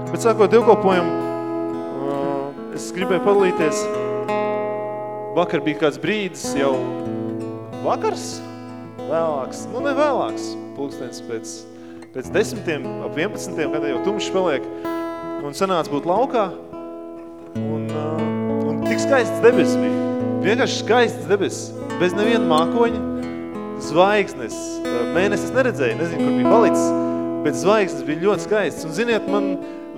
Bet sākot dievkalpojumu, es gribēju padalīties. Vakar bija kāds brīdis, jau vakars, vēlāks, ne vēlāks, pulkstens pēc 10, ap 11, kad jau tumšs paliek, un sanāca būt laukā, un tik skaists debesis bija. Vienkārši skaists debesis, bez neviena mākoņa, zvaigznes, mēnesis neredzēju, nezinu, kur bija palicis, bet zvaigznes bija ļoti skaists. Un ziniet, man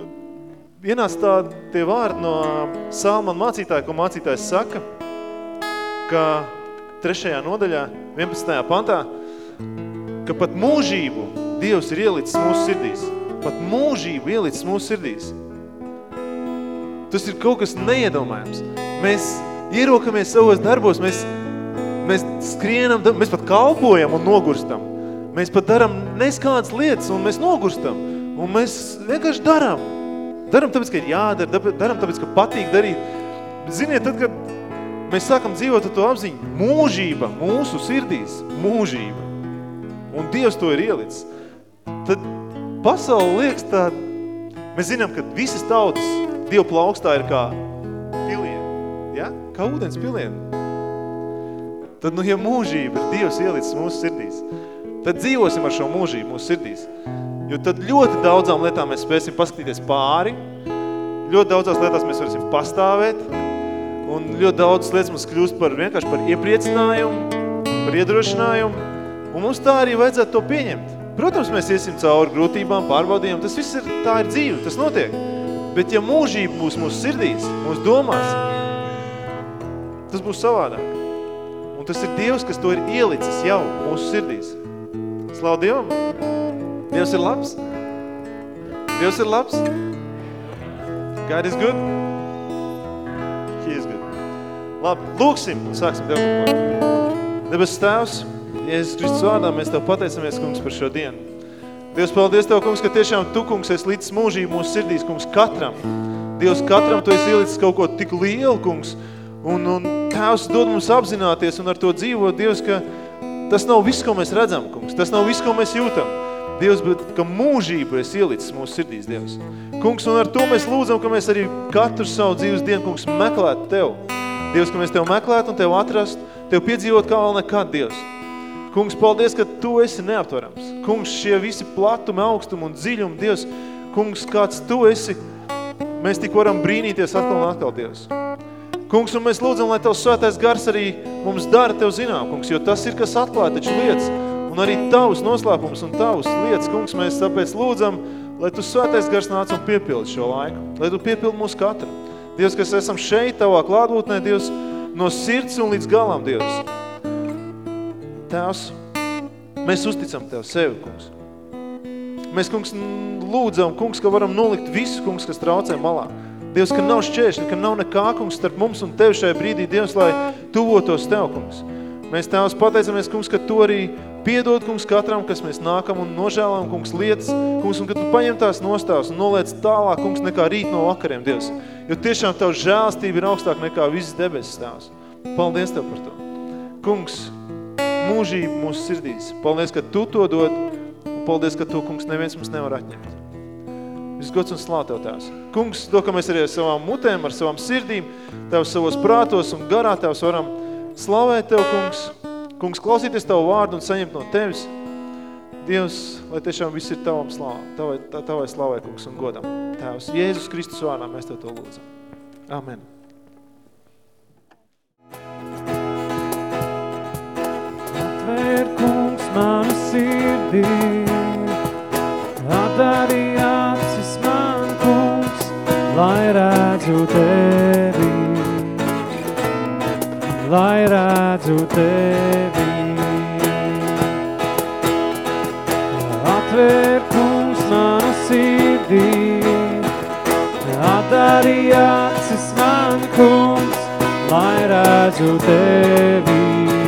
ienāca tie vārdi no Salmana mācītāja, ko mācītājs saka, ka 3. nodaļā, 11. pantā, ka pat mūžību Dievs ir ielicis mūsu sirdīs. Pat mūžību ielicis mūsu sirdīs. Tas ir kaut kas neiedomājams. Mēs ierokamies savos darbos, mēs skrienam, mēs pat kalpojam un nogurstam. Mēs pat daram neskādas lietas un mēs nogurstam. Un mēs vienkārši daram. Daram tāpēc, ka ir jādara, daram tāpēc, ka patīk darīt. Ziniet, tad, kad mēs sākam dzīvot ar to apziņu, mūžība mūsu sirdīs, mūžība. Un Dievs to ir ielicis. Tad pasaule liekas tā, mēs zinām, ka visas tautas Dievu plaukstā ir kā pilieni, ja? Kā ūdens pilieni. Tad, ja mūžība ir Dievs ielicis mūsu sirdīs, tad dzīvosim ar šo mūžību mūsu sirdīs. Jo tad ļoti daudzām lietām mēs spēsim paskatīties pāri, ļoti daudzās lietās mēs varēsim pastāvēt, un ļoti daudzas lietas mums kļūst vienkārši par iepriecinājumu, par iedrošinājumu, un mums tā arī vajadzētu to pieņemt. Protams, mēs iesim cauri grūtībām, pārbaudījumiem, tas viss tā ir dzīve, tas notiek. Bet ja mūžība būs mūsu sirdīs, mūsu domās, tas būs savādāk. Un tas ir Dievs, kas to ir ielicis jau mūsu sirdīs. Slavu Dievam! Dievs ir labs! Dievs ir labs! God is good! He is good. Labi, lūksim un sāksim dievkalpojumu. Debes Tēvs, Jēzus Kristus vārdā, mēs Tev pateicamies, kungs, par šo dienu. Dievs, paldies Tev, kungs, ka tiešām Tu, kungs, esi līdz mūžību mūsu sirdīs, kungs, katram. Dievs, katram Tu esi ielicis kaut ko tik lielu, kungs, un Tēvs dod mums apzināties un ar to dzīvot, Dievs, ka tas nav viss, ko mēs redzam, kungs, tas nav viss, ko mēs jūtam. Dievs, bet ka mūžību esi ielicis mūsu sirdīs, Dievs. Kungs, un ar to mēs lūdzam, ka mēs arī katru savu dzīves dienu, kungs, meklētu Tev. Dievs, ka mēs Tev meklētu un Tev atrastu, Tev piedzīvot kā vēl nekad, Dievs. Kungs, paldies, ka Tu esi neaptverams. Kungs, šie visi platumi, augstumi un dziļumi, Dievs, kungs, kāds Tu esi, mēs tik varam brīnīties atkal un atkal, Dievs. Kungs, un mēs lūdzam, lai Tavs svētais gars arī mums dara Tev zinām, kungs, jo tas ir, kas atklāja taču lietas, un arī Tavs noslēpums un Tavs lietas, kungs, mēs tāpēc lūdzam, lai Tu svētais gars nāc un piepildi šo laiku, lai Tu piepildi mūsu katru. Dievs, kas esam šeit, Tavā klātbūtnē, Dievs, no sirds un līdz galam, Dievs. Tēvs, mēs uzticam Tev sevi, kungs. Mēs, kungs, lūdzam, kungs, ka varam nolikt visu, kungs, kas traucē malā. Dievs, ka nav šķēršļi, ka nav nekā, kungs, starp mums un Tev šajā brīdī, Dievs, lai tuvotos Tev, kungs. Mēs, Tēvs, pateicamies, kungs, ka Tu arī piedod, kungs, katram, kas mēs nākam un nožēlām, kungs, lietas, kungs, un ka Tu paņem tās nostāvs un noliec tālāk, kungs, nekā rīt no vakariem, Dievs. Jo tiešām Tavu žēlstība ir augstāk nekā visas debesis, Tēvs. Paldies Tev par to. Kungs, mūžību mūsu sirdīs. Paldies, ka Tu to dod, un paldies, ka Tu, kungs, neviens mums nevar atņemt. Viss gods un slāv Tev, Tēvs. Kungs, to, ka mēs arī ar savām mutēm, ar savām sirdīm, Tevs savos prātos un garā Tevs varam slavēt Tev, kungs. Kungs, klausīties Tavu vārdu un saņemt no Tevis. Dievs, lai tiešām viss ir Tavam Tavai slavai, kungs, un godam. Tēvs, Jēzus Kristus vārdā mēs Tev to lūdzam. Amen. Atvēr, kungs, manu sirdī, atdari acis man, kungs, lai redzu Tevi, lai redzu Tevi. Atvēr, kungs, manu sirdī, atdari acis man, kungs, lai redzu Tevi,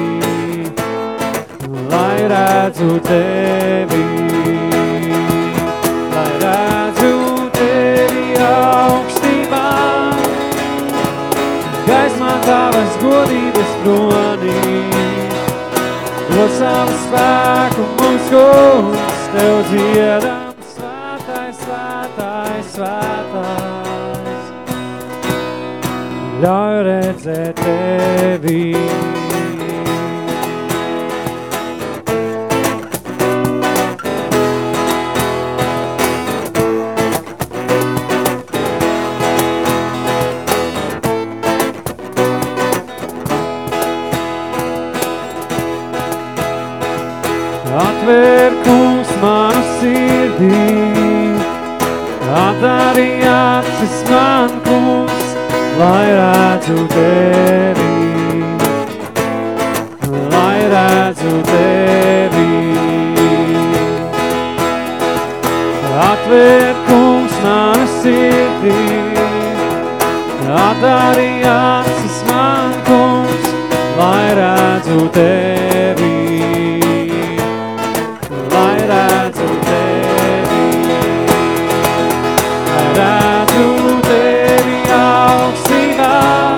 lai redzu Tevi, lai redzu Tevi augstībā, gaismā Tavas godības kronī, dod savu spēku mums, kungs, Tev dziedam, svētais, svētais. svētais, svētais, ļauj redzēt tevi. Atver, kungs, manu sirdī, atdari acis man, kungs, lai redzu tevi, lai redzu tevi. Atver, kungs, manu sirdī, atdari acis man, kungs, lai redzu tevi. Redzu tevi augstībā,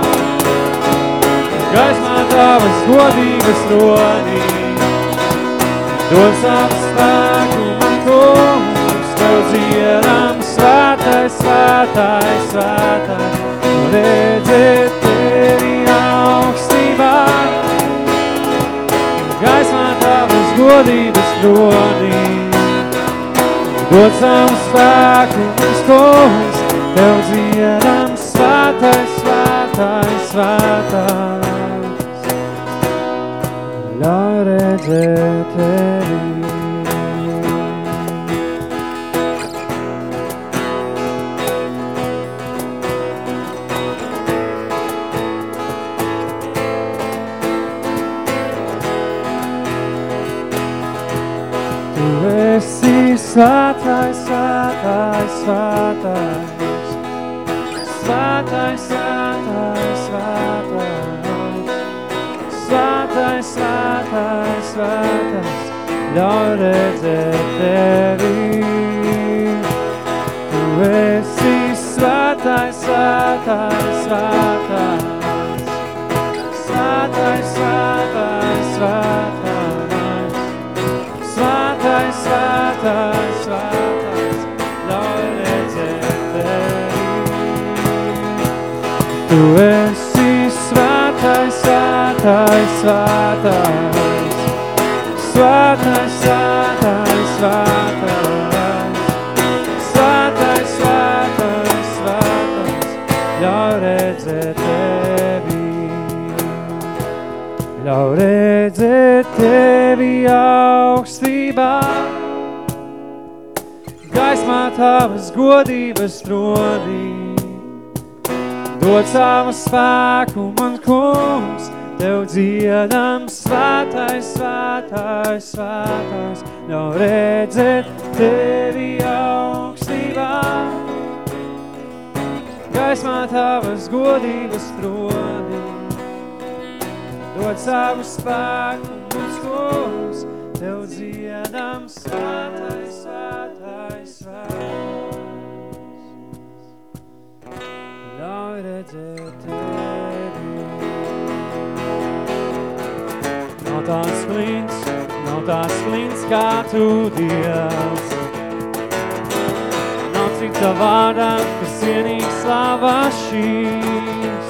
gaismā tavas godības rodī, dod savu spēku man, kungs, tev dziedam svētais, svētais, svētais, redzēt tevi augstībā, gaismā tavas godības rodī, dod savu spēku mums, kungs, tev dziedam svētais, svētais, svētais, ļauj redzēt tevi. Tu esi svētais, svētais, svētais, svētais, svētais, svētais, svētais, svētais, svētais, ļauj redzēt tevi. Tu esi svētais, svētais, svētais, svētais, svētais, svētais, svētais, svētais, svētais, ļauj redzēt tevi. Tu esi svētais, svētais, svētais, svētais, svētais, svētais, svētais, svētais, svētais, ļauj redzēt tevi. Ļauj redzēt tevi augstībā, gaismā tavas godības rodī, dod savu spēku man, kungs, tev dziedam svētais, svētais, svētais, ļauj redzēt tevi augstībā, gaismā tavas godības rodī, dod savu spēku mums, kungs, tev dziedam svētais, svētais, svētais, ļauj redzēt tevi. Nav tās klints kā tu, Dievs, nav cita vārdā, kas cienīgs slavā šīs.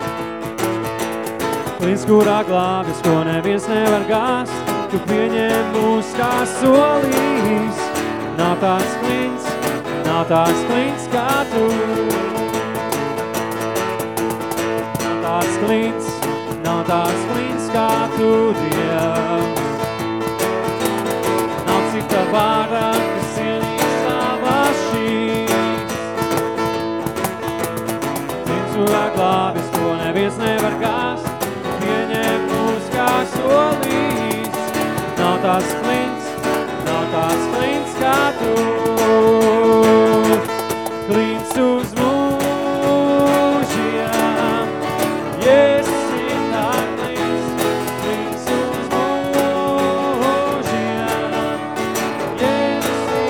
Klints, kurā glābis, ko neviens nevar gāst, tu pieņem mūs kā solījis. Nav tās klints kā tu. Nav tās klints kā tu, Dievs. Nav cita vārdā, kas cienīgs savā šīs. Klints, kurā glābis, ko neviens nevar gāst, pieņem mūs kā solījis. Nav tās klints kā tu. Klints uz mūžiem, Jēzus ir tā klints. Klints uz mūžiem, Jēzus ir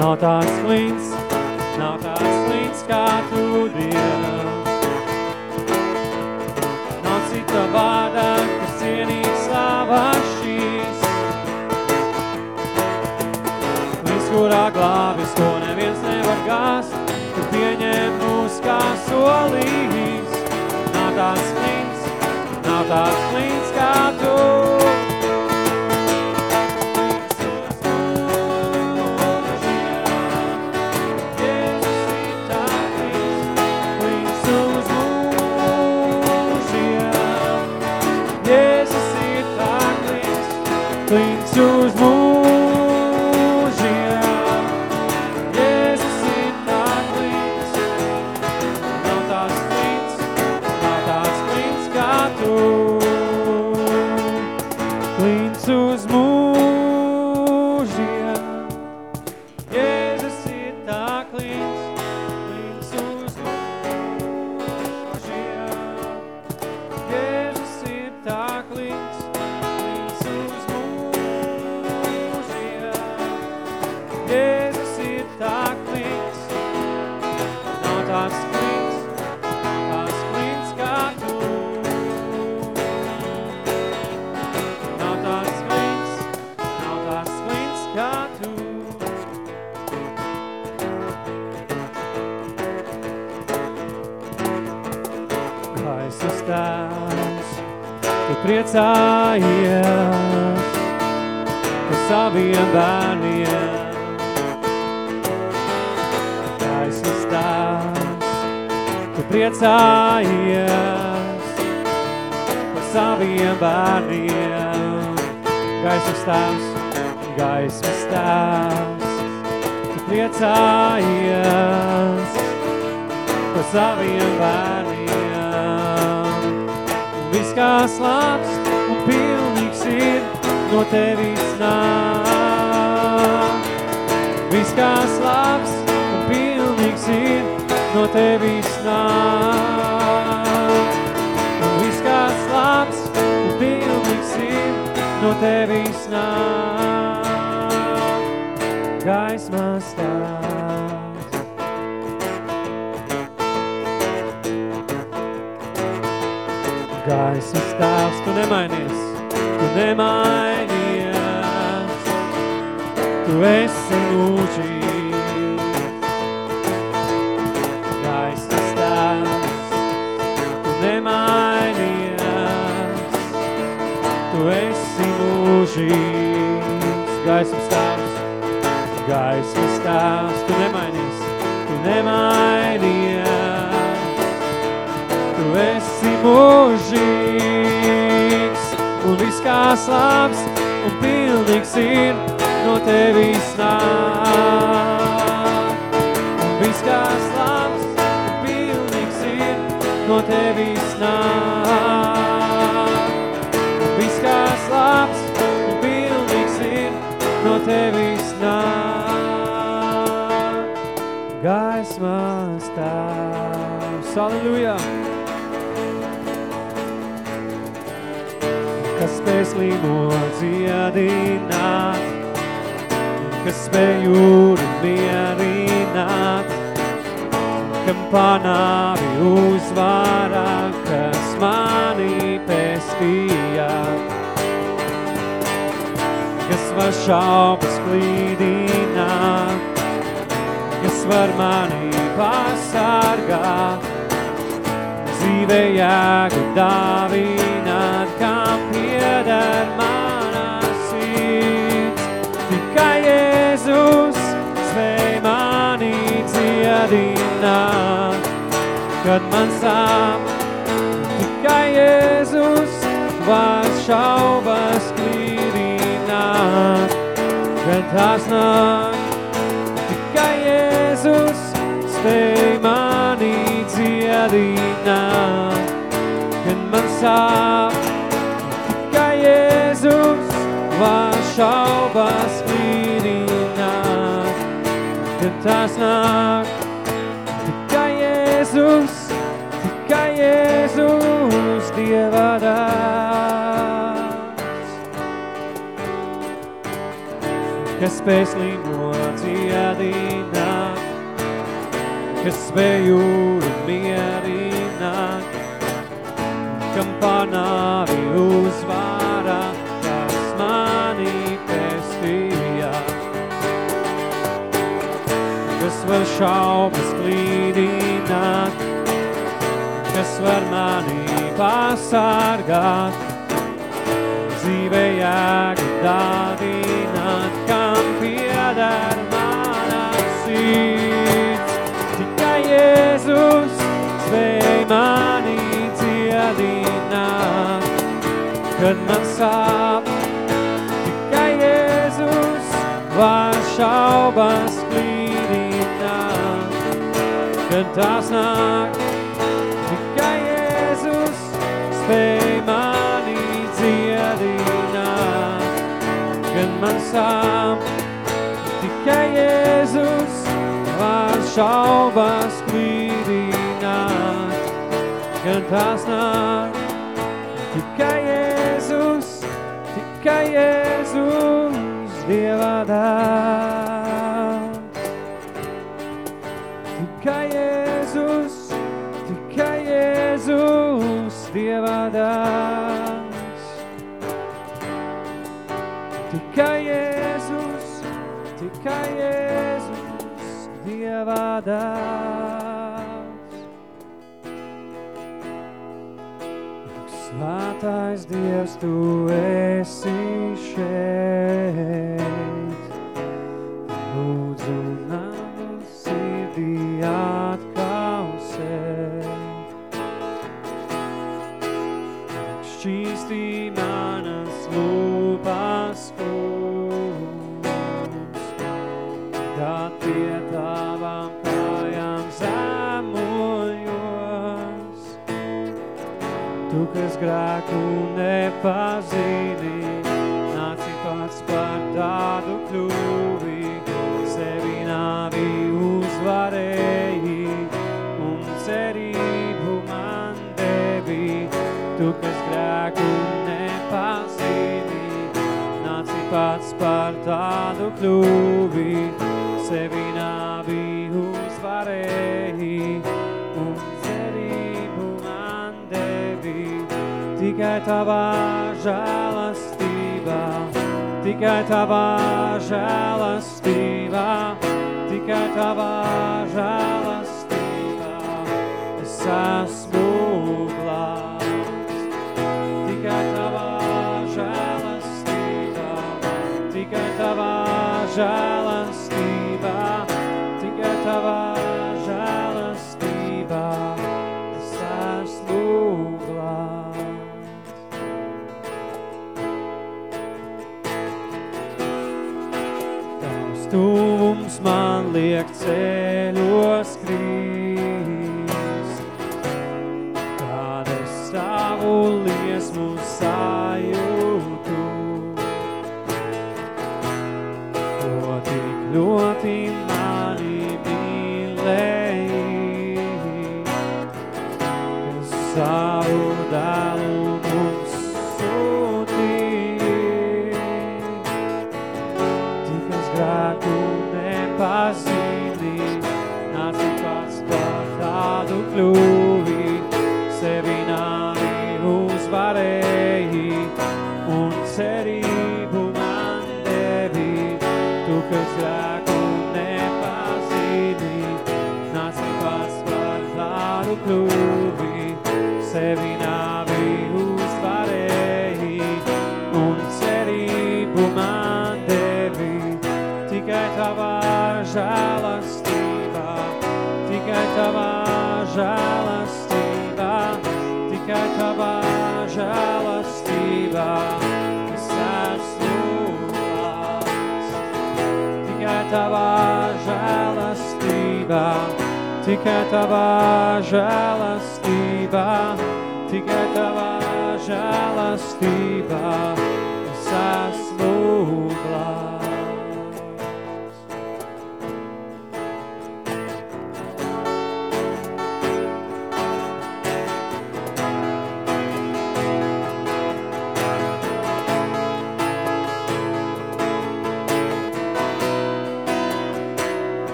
Nav tāds klints kā tu, Dievs. Nav cita vārda, kas cienīgs slavas šīs. Klints, kurā glābis, ko neviens nevar gāst, tu pieņem mūs kā solījis. Nav tāds klints kā tu. Klints uz mūžiem, Jēzus ir tā klints. Nav tāds klints kā tu. Klints uz mūžiem, Jēzus ir tā klints. Klints uz mūžiem, Jēzus ir tā klints. Jēzus ir tā klints, nav tāds klints kā tu. Nav tāds klints kā tu. Gaismas tēvs, tu priecājies par saviem bērniem. Tu priecājies par saviem bērniem. Gaismas tēvs, tu priecājies par saviem bērniem. Un viss, kas labs un pilnīgs ir, no tevis nāk. Viss, kas labs un pilnīgs ir, no tevis nāk. Un viss, kas labs un pilnīgs ir, no tevis nāk. Gaismas tēvs. Gaismas tēvs, tu nemainies. Tu esi mūžīgs. Gaismas tēvs, tu nemainies. Tu esi mūžīgs. Gaismas tēvs, tu nemainies. Tu nemainies. Tu esi mūžīgs. Un viss, kas labs un pilnīgs ir, no tevis nāk. Un viss, kas labs un pilnīgs ir, no tevis nāk. Un viss, kas labs un pilnīgs ir, no tevis nāk. Gaismas tēvs. Halleluja! Kas spēj slimo dziedināt, kas spēj jūru mierināt, kam panāvi uzvārā, kas mani pestīja, kas var šaubas klīdināt, kas var mani pasargāt, dzīvē jēgu dāvināt, kam pieder mana sirds. Tikai Jēzus spēj mani dziedināt, kad man sāp. Tikai Jēzus var šaubas klīdināt, kad tās nāk. Tikai Jēzus spēj mani dziedināt, kad man sāp. Tikai Jēzus var šaubas klīdināt, kad tās nāk. Tikai Jēzus, Dieva dāvs. kas spēj slimo dziedināt, kas spēj jūru mierināt, kam pār nāvi uzvārā, kas mani pestīja, kas var šaubas klīdināt, kas var mani pasargāt, dzīve jēga dāvināt, kam pieder mana sirds. Tikai Jēzus spēj mani dziedināt, kad man sāp. Tikai Jēzus var šaubas klīdināt, kad tās nāk. Tikai Jēzus spēj mani dziedināt, kad man sāp. Tikai Jēzus var šaubas klīdināt, kad tās nāk. Tikai Jēzus, Dieva dēls. Tikai Jēzus, Dieva dēls. Tikai Jēzus, Dieva dēls. Svētais Dievs, tu esi šeit. Lūdzu, manu sirdī atkausēt. Šķīstī manas lūpas, kungs, tad pie tavām kājām zemojos. Tu, kas grēku nepazini, nāci pats par tādu kļuvi, sevi nāvi uzvarēji un cerību man devi. Tu, kas grēku nepazini, nāci pats par tādu kļuvi, sevi nāvi uzvarēji un cerību man devi. Tikai tavā žēlastībā, tikai tavā žēlastībā, tikai tavā žēlastībā es esmu glābts. Tikai tavā žēlastībā, tikai tavā žēlastībā, tikai tavā žēlastībā es esmu glābts. Tavs tuvums man liek ceļos krīst, kad es savu liesmu sajūtu, ko tik ļoti mani mīlēji, kas savu dēlu mums sūtīja. Tik es grēku nepazini, nāci pats par tādu kļuvi, sevi nāvi uzvarēji un cerību man devi. Tu, kas grēku nepazini, nāci pats par tādu kļuvi, sevi nāvi uzvarēji un cerību man devi. Tikai tavā žēlastībā, tikai tavā žēlastībā, tikai tavā žēlastībā es esmu glābts. Tikai tavā žēlastībā, tikai tavā žēlastībā, tikai tavā žēlastībā es esmu glābts.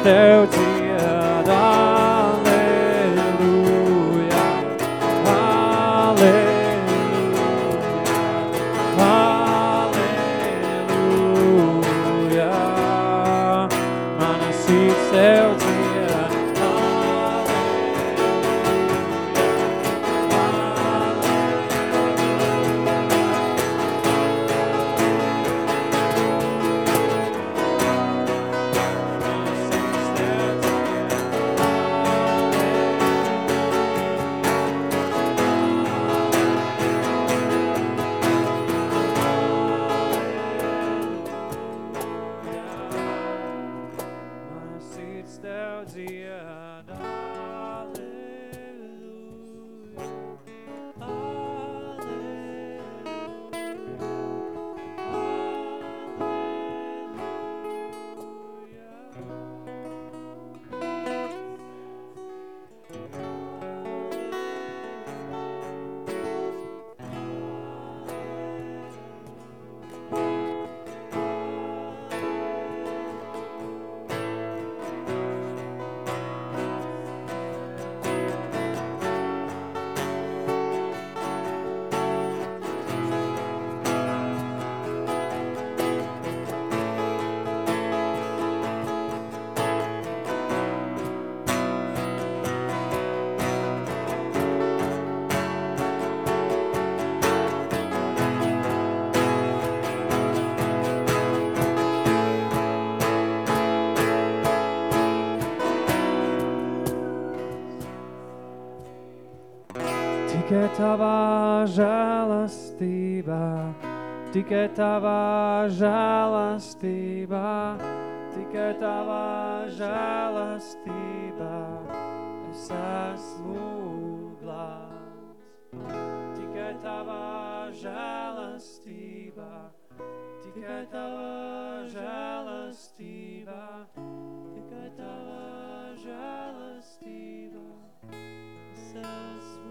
Tev dzied, Alleluja, Alleluja, Alleluja. Mana sirds Tev dzied, tikai Tavā žēlastībā, tikai Tavā žēlastībā, tikai Tavā žēlastībā, es esmu glābts. Tikai Tavā žēlastībā, tikai Tavā žēlastībā, tikai Tavā žēlastībā, es esmu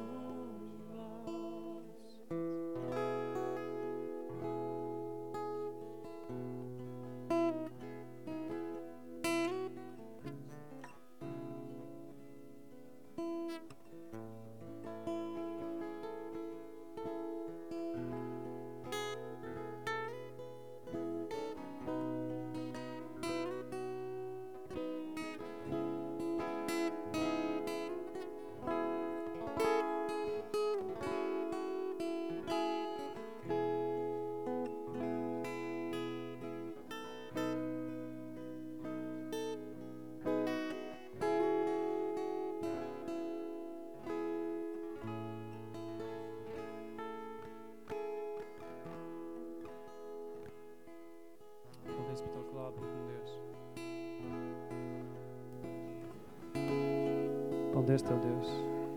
Paldies Tev, Dievs.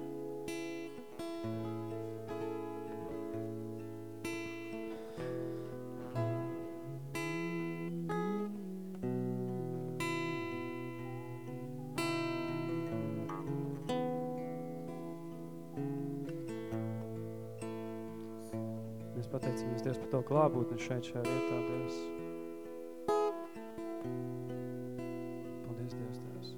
Mēs pateicamies, Dievs, par Tavu klātbūtni šeit, šajā vietā, Dievs. Paldies, Dievs, Tevs.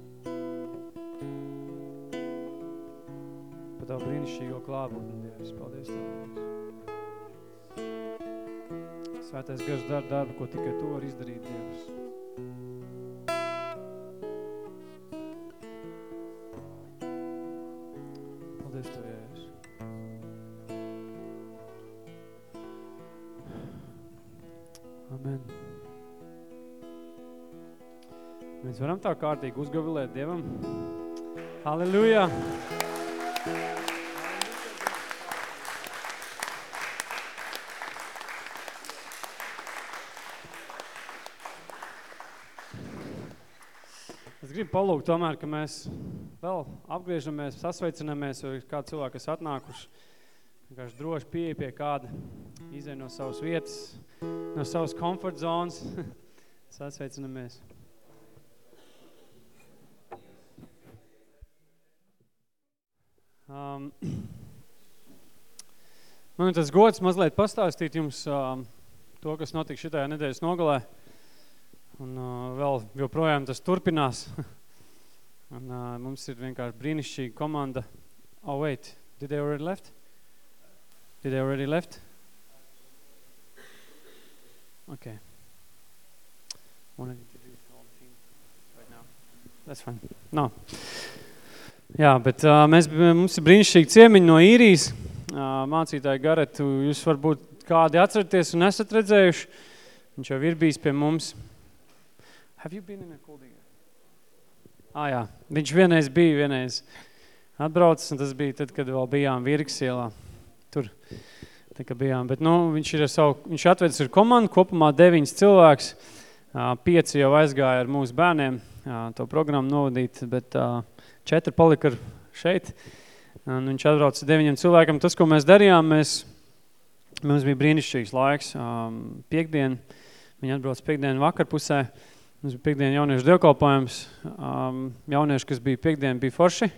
Par Tavu brīnišķīgo klātbūtni, Dievs. Paldies Tev, Dievs. Svētais Gars dara darbu, ko tikai Tu vari izdarīt, Dievs. Paldies Tev, Jēzus. Amen. Mēs varam tā kārtīgi uzgavilēt Dievam. Halleluja! Es gribu palūgt tomēr, ka mēs vēl apgriežamies, sasveicinamies, jo ir kādi cilvēki, kas atnākuši, vienkārši droši pieeja pie kāda, izej no savas vietas, no savas komfort zonas, sasveicinamies. Man ir tas gods mazliet pastāstīt jums to, kas notika šitajā nedēļas nogalē. Un vēl joprojām tas turpinās. Un mums ir vienkārši brīnišķīga komanda. Oh, wait. Did they already left? Did they already left? Okay. Want to introduce all the team right now? That's fine. No. Jā, bet mums ir brīnišķīgi ciemiņi no Īrijas. Mācītāji Garetu, jūs varbūt kādi atceraties un esat redzējuši. Viņš jau ir bijis pie mums. Have you been in a Kuldīga? Jā, viņš vienreiz atbraucis, un tas bija tad, kad vēl bijām Virksielā. Tur, tā kā bijām. Bet, viņš atvedis ar komandu, kopumā 9 cilvēks, 5 jau aizgāja ar mūsu bērniem to programmu novadīt, bet 4 palika šeit. Un viņš atbraucis 9 cilvēkam. Tas, ko mēs darījām, mums bija brīnišķīgs laiks. Piektdien, viņi atbrauc piektdien vakarpusē. Mums bija piektdien jauniešu dievkalpojums. Jaunieši, kas bija piektdien, bija forši.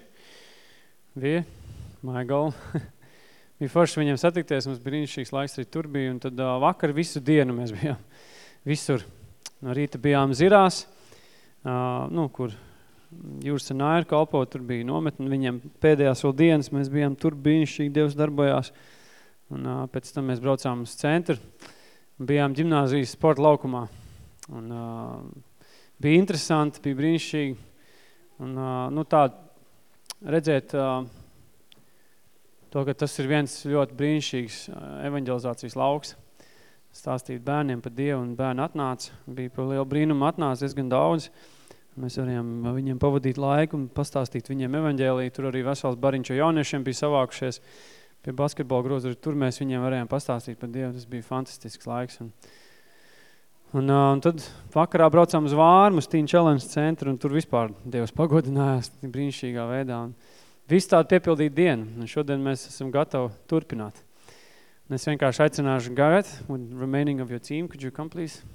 My goal. Bija forši viņiem satikties. Mums brīnišķīgs laiks arī tur bija. Un tad vakar visu dienu mēs bijām visur. No rīta bijām Zirās, kur Jūras un Aira kalpo. Tur bija nometni. Viņiem pēdējās vēl dienas mēs bijām tur brīnišķīgi. Dievs darbojās. Un pēc tam mēs braucām uz centru. Bijām ģimnāzijas sporta laukumā. Un bija interesanti, bija brīnišķīgi. Un tā redzēt to, ka tas ir viens ļoti brīnišķīgs evanģelizācijas lauks. Stāstīt bērniem par Dievu, un bērni atnāca. Bija par lielu brīnumu atnāca diezgan daudz. Mēs varējām viņiem pavadīt laiku un pastāstīt viņiem evanģēliju. Tur arī vesels bariņš jauniešiem bija savākušies pie basketbola groza. Tur mēs viņiem varējām pastāstīt par Dievu. Tas bija fantastisks laiks. Un tad vakarā braucām uz Vārmu, uz Teen Challenge centru, un tur vispār Dievs pagodinājās brīnišķīgā veidā. Un visu tādu piepildīt dienu, un šodien mēs esam gatavi turpināt. Un es vienkārši aicināšu Gareth, with remaining of your team, could you come please?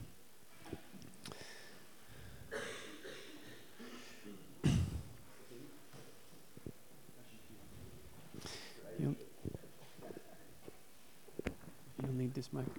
You'll need this mic.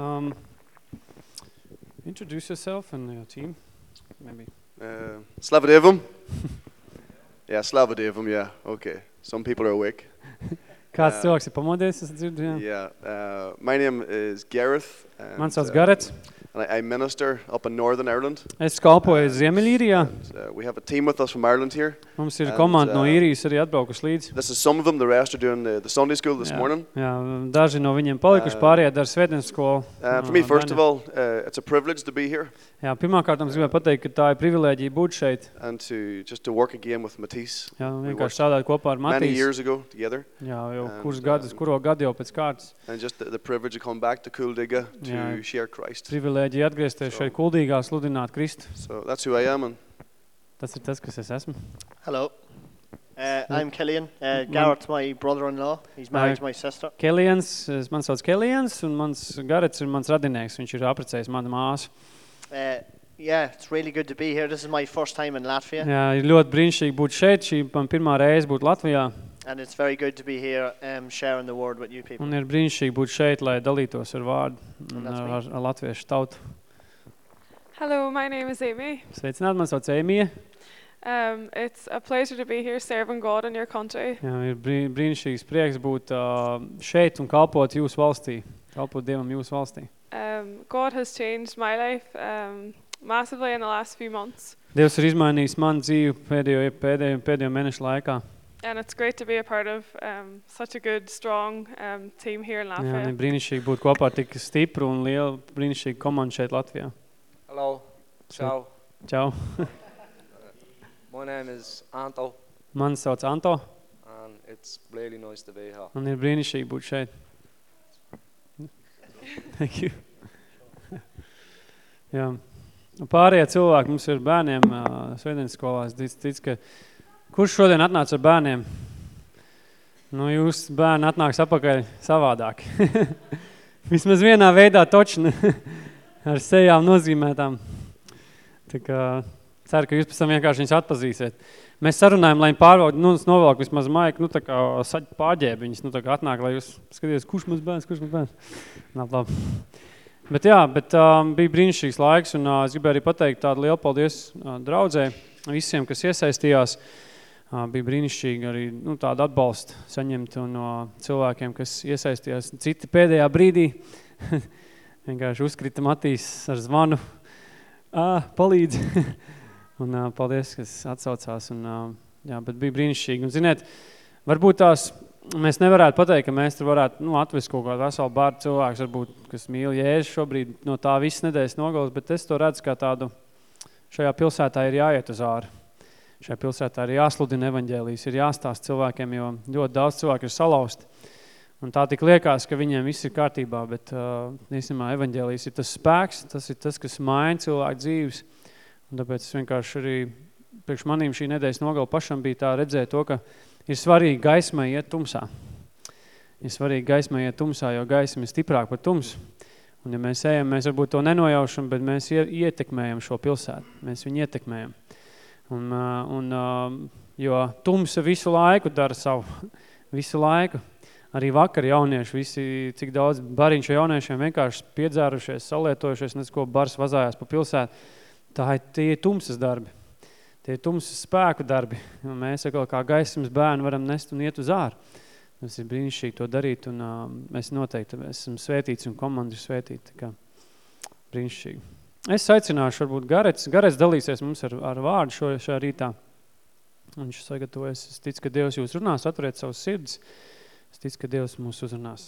Introduce yourself and your team, maybe. Slava Devam. Yeah, Slava Devam, yeah, okay. Some people are awake. Kāds cilvēks ir pamodies, es dzirdu, jā. Yeah, my name is Gareth. Man sauc Gareth. And I minister up in Northern Ireland. Es kalpoju Ziemeļīrijā. We have a team with us from Ireland here. Mums ir komanda no Īrijas arī atbraukus līdzi. This is some of them, the rest are doing the Sunday school this morning. Jā, daži no viņiem palikuši pārējā dara svētdienas skolu. For me, first of all, it's a privilege to be here. Jā, pirmkārt, es gribēju pateikt, ka tā ir privilēģija būt šeit. And to work again with Matisse. Jā, vienkārši strādāt kopā ar Matīs. Many years ago together. Jā, jau kuro gadu jau pēc kārtas. And just the privilege to come back to Kuldīga to share Christ. Privilēģija atgriezties šeit Kuldīgā sludināt Kristu. So that's who I am. And tas ir tas, kas es esmu. Hello. I'm Killian. Garrett's my brother-in-law. He's married to my sister. Killians, man sauc Killians, un Garets ir mans radinieks. Viņš ir apprecējis manu māsu. Yeah, it's really good to be here. This is my first time in Latvia. Jā, ir ļoti brīnišķīgi būt šeit. Šī man pirmā reize būt Latvijā. And it's very good to be here sharing the word with you people. Un ir brīnišķīgi būt šeit, lai dalītos ar vārdu un ar latviešu tautu. Hello, my name is Amy. Sveicināt, man sauc Ēmija. It's a pleasure to be here serving God in your country. Jā, ir brīnišķīgs prieks būt šeit un kalpot jūsu valstī, kalpot Dievam jūsu valstī. God has changed my life massively in the last few months. Dievs ir izmainījis manu dzīvi pēdējo mēnešu laikā. And it's great to be a part of such a good, strong team here in Latvia. Jā, ir brīnišķīgi būt kopā ar tik stipru un lielu brīnišķīgu komandu šeit Latvijā. Hello. Ciao. Ciao. My name is Anto. Mani sauc Anto. And it's really nice to be here. Un ir brīnišķīgi būt šeit. Thank you. Jā. Pārējie cilvēki mums ir bērniem svētdienas skolā. Es ticu, ka kurš šodien atnāca ar bērniem? Nu, jūs bērni atnāks apakaļ savādāk. Vismaz vienā veidā točni ar sejām nozīmētām. Tā kā ceru, ka jūs pēc tam vienkārši viņus atpazīsiet. Mēs sarunājam, lai viņi pārvalk, novelk vismaz maiku, tā kā pārģēbi viņus, tā kā atnāk, lai jūs skaties, kurš mums bērns. Labi. Bet bija brīnišķīgs laiks, un es gribēju arī pateikt tādu lielu paldies draudzē. visiem, kas iesaistījās. Bija brīnišķīgi arī tādu atbalstu saņemt no cilvēkiem, kas iesaistījās. Citi pēdējā brīdī vienkārši uzkrita Matīs ar zvanu. Palīdzi! Un paldies, kas atsaucās. Bet bija brīnišķīgi. Un, ziniet, varbūt mēs nevarētu pateikt, ka mēs tur varētu atvest kaut kādu veselu bārdu cilvēkus, varbūt, kas mīl Jēzu šobrīd no tā visas nedēļas nogalas, bet es to redzu, kā tādu šajā pilsētā ir jāiet uz āru. Šajā pilsētā ir jāsludina evaņģēlijas, ir jāstāst cilvēkiem, jo ļoti daudz cilvēku ir salausti. Un tā tik liekas, ka viņiem viss ir kārtībā, bet īstenībā evaņģēlijas ir tas spēks, tas ir tas, kas maina cilvēku dzīves. Un tāpēc es vienkārši arī priekš manīm šī nedēļas nogala pašam bija tā redzēt to, ka ir svarīgi gaismai iet tumsā. Ir svarīgi gaismai iet tumsā, jo gaisma ir stiprāk par tumsu. Un ja mēs ejam, mēs varbūt to nenojaušam, bet mēs ietekmējam šo pilsētu. Mēs viņu ietekmējam. Jo tumsa visu laiku dara savu. Visu laiku. Arī vakar jaunieši, visi, cik daudz bariņš jauniešiem vienkārši piedzērušies, salietojušies, nezinu, ko bars vazājās pa pilsētu. Tie ir tumsas darbi. Tie ir tumsas spēku darbi. Un mēs kā gaismas bērni varam nest un iet uz āru. Tas ir brīnišķīgi to darīt, un mēs noteikti esam svētīts un komanda ir svētīta. Tā kā brīnišķīgi. Es aicināšu varbūt Garets dalīsies mums ar vārdu šajā rītā. Viņš sagatavojas. Es ticu, ka Dievs jūs runās, atveriet savus sirdis. Es ticu, ka Dievs mūs uzrunās.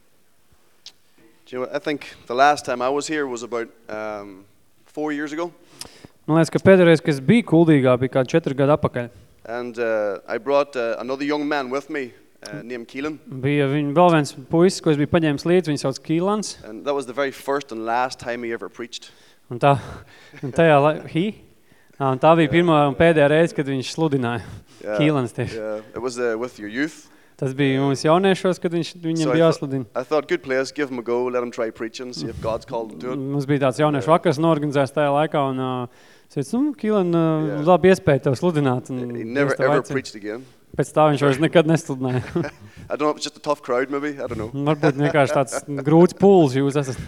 I think the last time I was here was about 4 years ago. Man liekas, ka pēdējais, kas bija Kuldīgā, bija kā 4 gadu atpakaļ. And I brought another young man with me named Keelan. Bija vēl viens puisis, ko es biju paņēmis līdzi, viņu sauc Keelans. And that was the very first and last time he ever preached. Un tā bija pirmā un pēdējā reize, kad viņš sludināja. Keelans tieši. Yeah, it was with your youth. Tas bija mums jauniešos, kad viņam bija jāsludina. I thought, good place, give him a go, let him try preaching, see if God's called him to it. Mums bija tāds jauniešu vakars norganizēts tajā laikā, un es teicu, Keelan, labi iespēja tev sludināt. He never ever preached again. Pēc tā viņš vairs nekad nesludināja. I don't know, it was just a tough crowd maybe, I don't know. Varbūt vienkārši tāds grūts pūls jūs esat.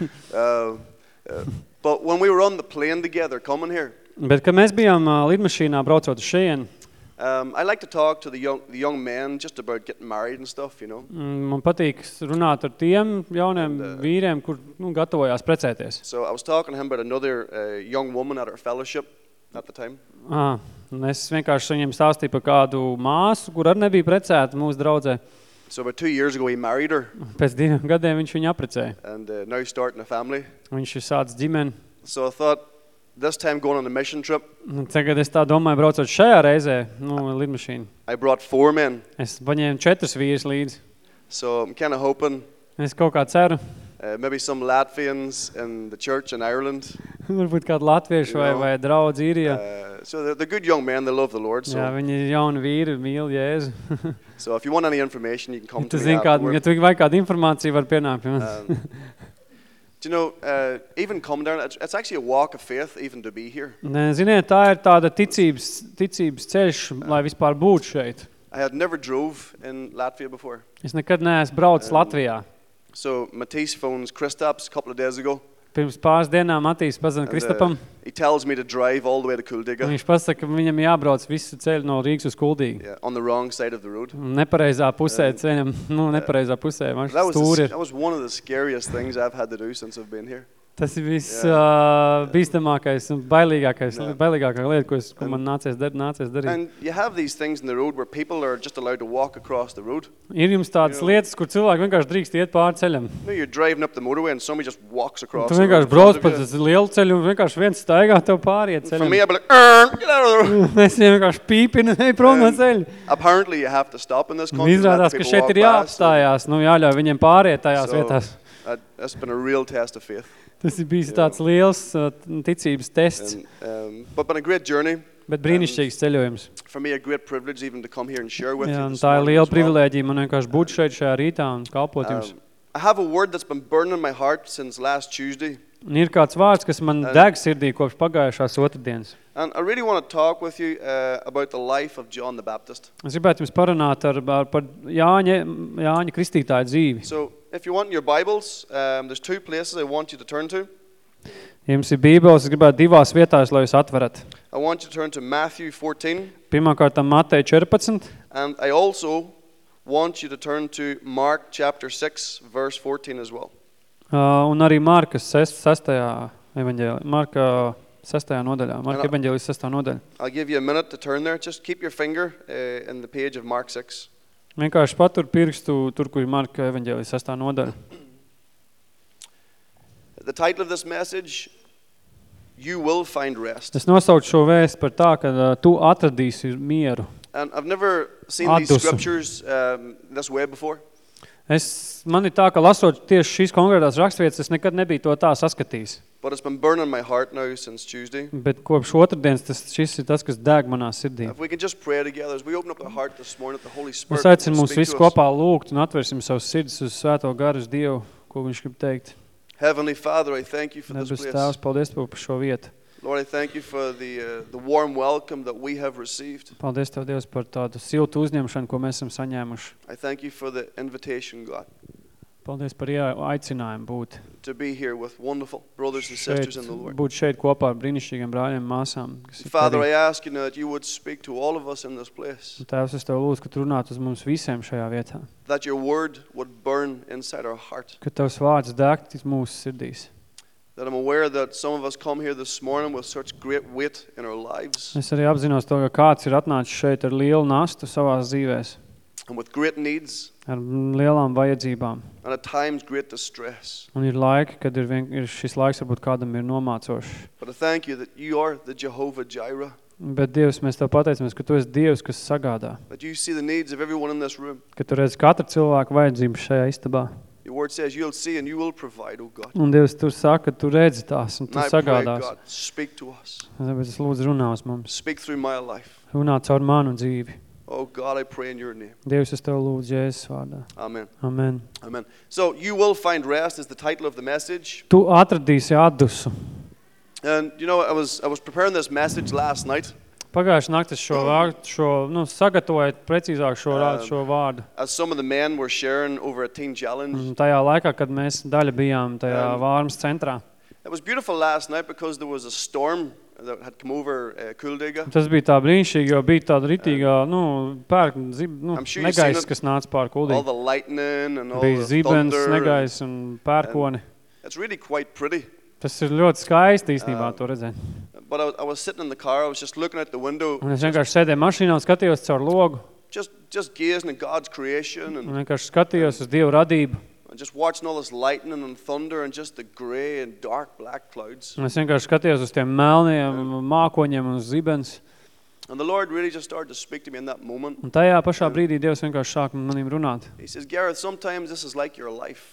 But when we were on the plane together coming here, Bet, kad mēs bijām lidmašīnā braucot uz šejienu, I like to talk to the young men just about getting married and stuff, you know. Man patīk runāt ar tiem jauniem vīriem, kur gatavojās precēties. So I was talking to him about another young woman at our fellowship at the time. Un es vienkārši viņiem stāstīju par kādu māsu, kur arī nebija precēta mūsu draudzē. So about 2 years ago he married her. Pēc 2 gadiem viņš viņu apprecēja. And now starting a family. Viņš ir sācis ģimeni. So I thought, this time going on a mission trip, Tagad es tā domāju, braucot šajā reizē, lidmašīnu. I brought 4 men. Es paņēmu 4 vīrus līdzi. So I'm kind of hoping Es kaut kā ceru, maybe some Latvians in the church in Ireland. varbūt kādu latviešu vai draudz īrijā. So they're good young men, they love the Lord. So, Jā, viņi ir jauni vīri, mīl Jēzu. so if you want any information, you can come Tu to me zini, afterward. ja tu vajag kādu informāciju, var pienākt pie manis. Do you know, even coming down, it's actually a walk of faith even to be here. Ziniet, tā ir tāda ticības ceļš, lai vispār būtu šeit. I had never drove in Latvia before. Es nekad neesmu braucis Latvijā. So Matisse phones Kristaps a couple of days ago. Pirms pāris dienām Matīs pazina And, Kristapam. he tells me to drive all the way to Kuldiga. Viņš pasaka, ka viņam jābrauc visu ceļu no Rīgas uz Kuldīgu. Yeah, on the wrong side of the road. Nepareizā pusē ceļam, nepareizā pusē. That was one of the scariest things I've had to do since I've been here. Tas ir bīstamākais un bailīgākā lieta, ko man nācies darīt. And you have these things in the road where people are just allowed to walk across the road. Ir jums tādas lietas, kur cilvēki vienkārši drīkst iet pāri ceļam. You know, you're driving up the motorway and somebody just walks across Tu the road. vienkārši brauc pa lielu ceļu un vienkārši viens staigā tev pāri iet For me, ceļam. I'd be like, get out of the road. Mēs vienkārši pīpinu, ej prom no ceļa. Apparently, you have to stop in this Un country. and let izrādās, the ka people šeit walk ir past. jāapstājās, jāļauj viņiem pāriet tajās So, vietās. That's been a real test of faith. Tas ir bijis tāds liels ticības tests, But been a great journey. bet brīnišķīgs ceļojums. For me, a great privilege even to come here and share with Jā, you un this tā ir morning liela as well. privilēģija man vienkārši būt šeit šajā rītā un kalpot jums. I have a word that's been burning in my heart since last Tuesday. Un ir kāds vārds, kas man deg sirdī kopš pagājušās otrdienas. And I really want to talk with you about the life of John the Baptist. Es gribētu jums parunāt par Jāņa Kristītāja dzīvi. So if you want your Bibles, there's 2 places I want you to turn to. Ja jums ir Bībeles, es gribētu divās vietās, lai jūs atverat. I want you to turn to Matthew 14, Pirmkārt, Mateja 14, and I also want you to turn to Mark chapter 6, verse 14 as well. un arī Marka 6. evaņģēlī, Marka 6. nodaļā, Marka evaņģēlijas 6. nodaļa. I'll give you a minute to turn there. Just keep your finger in the page of Mark 6. Vienkārši patur pirkstu tur, kur ir Marka evaņģēlijas 6. nodaļa. The title of this message, You Will Find Rest. Es nosaucu šo vēstu par tā, ka tu atradīsi mieru. And I've never seen these Atdusu. scriptures this way before. Man ir tā, ka lasot tieši šīs konkrētās rakstvietas, es nekad nebiju to tā saskatījis. But it's been burning my heart now since Tuesday. Bet kopš otrdienas šis ir tas, kas deg manā sirdī. If we can just pray together as we open up our heart this morning, that the Holy Es Spirit aicinu will mūs speak visu to us. kopā lūgt un atversim savus sirdis uz svēto garu, uz Dievu, ko viņš grib teikt. Heavenly Father, I thank you for this Debes place. Tēvs, paldies Tev par šo vietu. Lord, I thank you for the warm welcome that we have received. Paldies Tev, Dievs, par tādu siltu uzņemšanu, ko mēs esam saņēmuši. I thank you for the invitation, God, Paldies par aicinājumu būt to be here with wonderful brothers and šeit, sisters in the Lord. būt šeit kopā ar brīnišķīgiem brāļiem un māsām. Kas ir Father, I tevī. ask you now that you would speak to all of us in this place, Un Tēvs, es Tev lūdzu, ka Tu runātu uz mums visiem šajā vietā. that your word would burn inside our heart. Ka Tavs vārds degtu mūsu sirdīs. That I'm aware that some of us come here this morning with such great weight in our lives Es arī apzinos to, ka kāds ir atnācis šeit ar lielu nastu savās dzīvēs, and with great needs ar lielām vajadzībām. and at times great distress. Un ir laiki, kad ir šis laiks varbūt kādam ir nomācošs. But I thank you that you are the Jehovah Jireh, Bet Dievs, mēs Tev pateicamies, ka Tu esi Dievs, kas sagādā. that you see the needs of everyone in this room. Ka Tu redzi katru cilvēku vajadzību šajā istabā. Your word says you'll see and you will provide, oh God. Un Dievs tur saka, ka Tu redzi tās un And Tu I pray, sagādās. God, speak to us. Tāpēc es lūdzu runā uz mums. Speak through my life. Runā caur manu dzīvi. Oh God, I pray in your name. Dievs, es Tev lūdzu Jēzus vārdā. Amen. Amen. Amen. So, You Will Find Rest is the title of the message. Tu atradīsi atdusu. And you know, I was preparing this message last night Pagājušajā naktī sagatavoju precīzāk šo vārdu. as some of the men were sharing over a teen challenge. Un tajā laikā, kad mēs daļa bijām tajā Vārmas centrā. It was beautiful last night because there was a storm that had come over Kuldīga. Tas bija tā brīnišķīgi, jo bija tāda ritīgā, I'm sure you've negaiss, seen it. kas nāca pār All Kuldīgu. the lightning and all Bija the zibens, thunder. negaiss un pērkoni. It's really quite pretty. Tas ir ļoti skaisti īstenībā to redzēt. But I was sitting in the car, I was just looking out the window, Un es vienkārši sēdēju mašīnā un skatījos caur logu. just gazing at God's creation and Un vienkārši skatījos uz Dievu radību. just watching all this lightning and thunder and just the grey and dark black clouds. Un es vienkārši skatījos uz tiem melniem mākoņiem un uz zibens. And the Lord really just started to speak to me in that moment. Un tajā pašā brīdī Dievs vienkārši sāk manim runāt. He says, Gareth, sometimes this is like your life.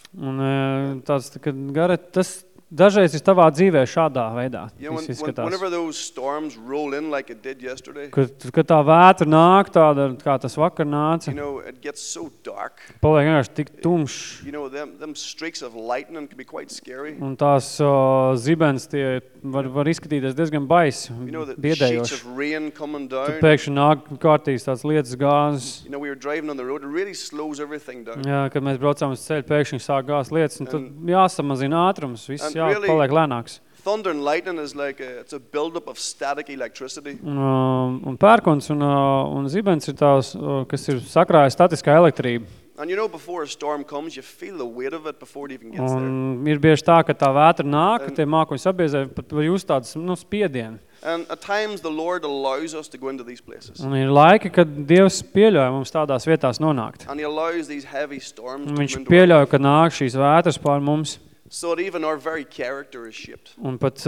Un tāds, ka Garet, tas dažreiz ir tavā dzīvē šādā veidā. You know, Tas izskatās. whenever those storms roll in like it did yesterday, Kad tā vētra nāk tāda, kā tas vakar nāca, you know, it gets so dark. paliek vienkārši tik tumšs. You know, them streaks of lightning can be quite scary. Un tās zibens tie var izskatīties diezgan baisi, You know, the sheets biedējoši. of rain coming Tad down. pēkšņi nāk kārtīs tāds lietas gāzes. You know, we were driving on the road, it really slows everything down. Jā, kad mēs braucām uz ceļu, pēkšņi sāk gāzt lietas, un tad jāsamazina ātrums, viss And really- paliek lēnāks. Thunder and lightning is like it's a build-up of static electricity. Un pērkons un zibens ir tās, kas ir sakrāja statiskā elektrība. And you know, before a storm comes, you feel the weight of it before it even gets there. Un ir bieži tā, ka tā vētra nāk, ka tie mākoņi sabiezē, pat var just tāds, spiedienu. And at times the Lord allows us to go into these places. Un ir laiki, kad Dievs pieļauj mums tādās vietās nonākt. And He allows these heavy storms Un to viņš come into our pieļauj, life. ka nāk šīs vētras pār mums. So that even our very character is shaped. Un pat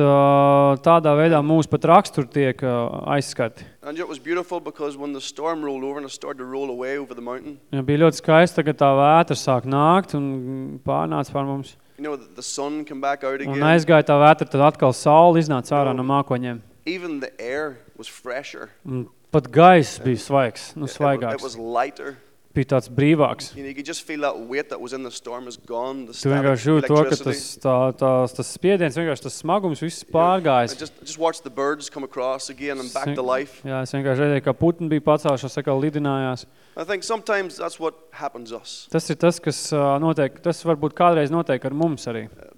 tādā veidā mūsu pat rakstur tiek aizskati. And it was beautiful because when the storm rolled over and it started to roll away over the mountain, Ja bija ļoti skaisti, kad tā vētra sāk nākt un pārnāca pār mums. you know, the sun came back out Un again. aizgāja tā vētra, tad atkal saule iznāca ārā no mākoņiem. Even the air was fresher. Un pat gaiss bija svaigs, It svaigāks. was lighter. Bija tāds brīvāks. You know, you could just feel that weight that was in the storm is gone. The Tu static vienkārši jūti to, ka electricity. tas spiediens, vienkārši tas smagums viss I pārgājis. just watched the birds come across again and back to life. Jā, es vienkārši redzēju, kā putni bija pacēlušās, atkal lidinājās. I think sometimes that's what happens us. Tas ir tas, kas notiek, tas varbūt kādreiz notiek ar mums arī.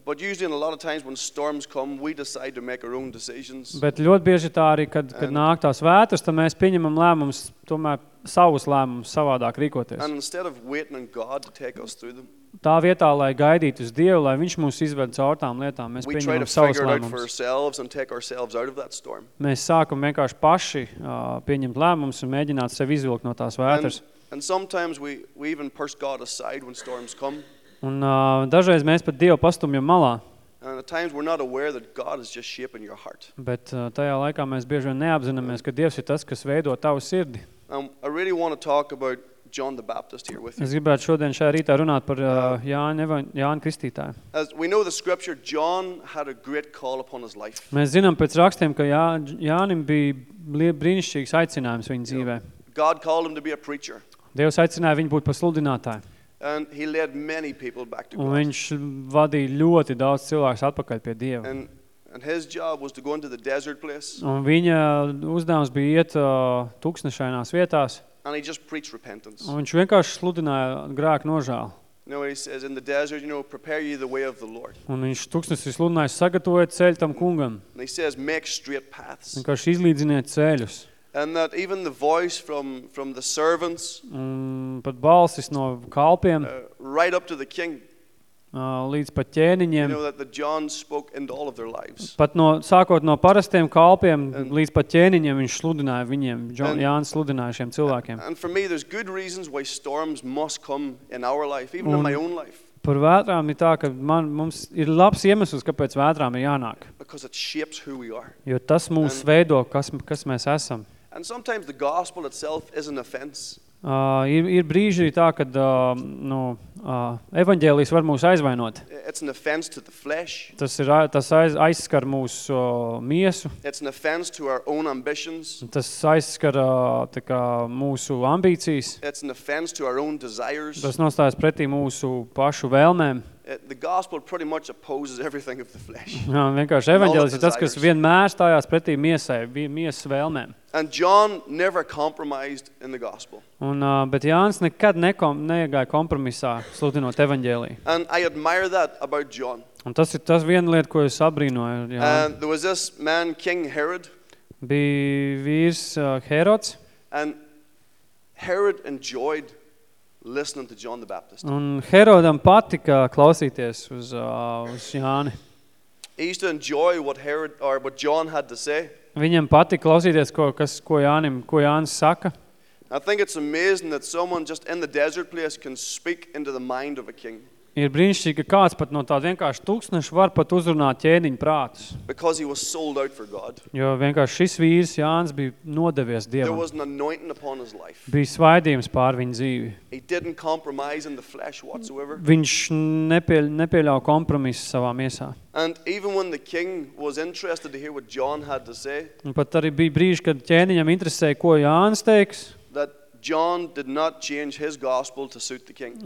But usually in a lot of times when storms come, we decide to make our own decisions. Bet ļoti bieži tā arī, kad nāk tās vētras, tad mēs pieņemam lēmumus, tomēr savus lēmumus savādāk rīkoties. And instead of waiting on God to take us through them, Tā vietā, lai gaidītu uz Dievu, lai viņš mūs izved caur tām lietām, mēs we try to pieņemam savus figure it out for lēmumus. ourselves and take ourselves out of that storm. Mēs sākam vienkārši paši pieņemt lēmumus un mēģināt sevi izvilkt no tās vētras. And sometimes we even push God aside when storms come. Un dažreiz mēs pat Dievu pastumjam malā, And at times we're not aware that God is just shaping your heart. bet tajā laikā mēs bieži vien neapzināmies, ka Dievs ir tas, kas veido tavu sirdi. I really want to talk about John the Baptist here with you. Es gribētu šodien šajā rītā runāt par Jāni Kristītāju. As we know the scripture, John had a great call upon his life. Mēs zinām pēc rakstiem, ka Jānim bija brīnišķīgs aicinājums viņa dzīvē. God called him to be a preacher. Dievs aicināja viņu būt par sludinātāju. And he led many people back to Un God. viņš vadīja ļoti daudz cilvēkus atpakaļ pie Dieva. And his job was to go into the desert place. Un viņa uzdevums bija iet tūkstnešainās vietās, And he just preached repentance. un viņš vienkārši sludināja grēku nožēlu. You know, he says in the desert, prepare ye the way of the Lord. Un viņš tūkstnesī sludināja sagatavojiet ceļu tam kungam. And he says, make straight paths. Vienkārši izlīdziniet ceļus. And that even the voice from the servants, Un pat balsis no kalpiem right up to the king, līdz pat ķēniņiem. that John spoke into all of their lives. Pat sākot no parastiem kalpiem līdz pat ķēniņiem viņš sludināja viņiem. Jānis sludināja šiem cilvēkiem. And for me, there's good reasons why storms must come in our life, even in my own life, Par vētrām ir tā, ka mums ir labs iemesls, kāpēc vētrām ir jānāk. because it shapes who we are. Jo tas mūs veido, kas mēs esam. And sometimes the gospel itself is an offense. Ir brīži arī tā, kad evaņģēlijs var mūs aizvainot. It's an offense to the flesh. Tas aizskar mūsu miesu, It's an offense to our own ambitions. tas aizskar tā kā mūsu ambīcijas, It's an offense to our own desires. tas nostājas pretī mūsu pašu vēlmēm. The gospel pretty much opposes everything of the flesh. Vienkārši evaņģēlijs ir tas, kas vienmēr stājās pretī miesai, miesas vēlmēm. And John never compromised in the gospel. Bet Jānis nekad neiegāja kompromisā sludinot evaņģēliju. And I admire that about John. Un tas ir tas viena lieta, ko es abrīnoju. And there was this man, King Herod, Bija vīrs Herods, and Herod enjoyed listening to John the Baptist. un Herodam patika klausīties uz Jāni. He used to enjoy what John had to say. Viņam patika klausīties, ko Jānis saka. I think it's amazing that someone just in the desert place can speak into the mind of a king. Ir brīnišķīgi, ka kāds pat no tāda vienkārši tūkstneša var pat uzrunāt ķēniņu prātus. Because he was sold out for God. Jo vienkārši šis vīrs Jānis bija nodevies There Dievam. was an anointing upon his life. Bija svaidījums pār viņa dzīvi. He didn't compromise in the flesh whatsoever. Viņš nepieļauj kompromisu savā miesā. And even when the king was interested to hear what John had to say, Un pat arī bija brīži, kad ķēniņam interesēja, ko Jānis teiks. that John did not change his gospel to suit the king.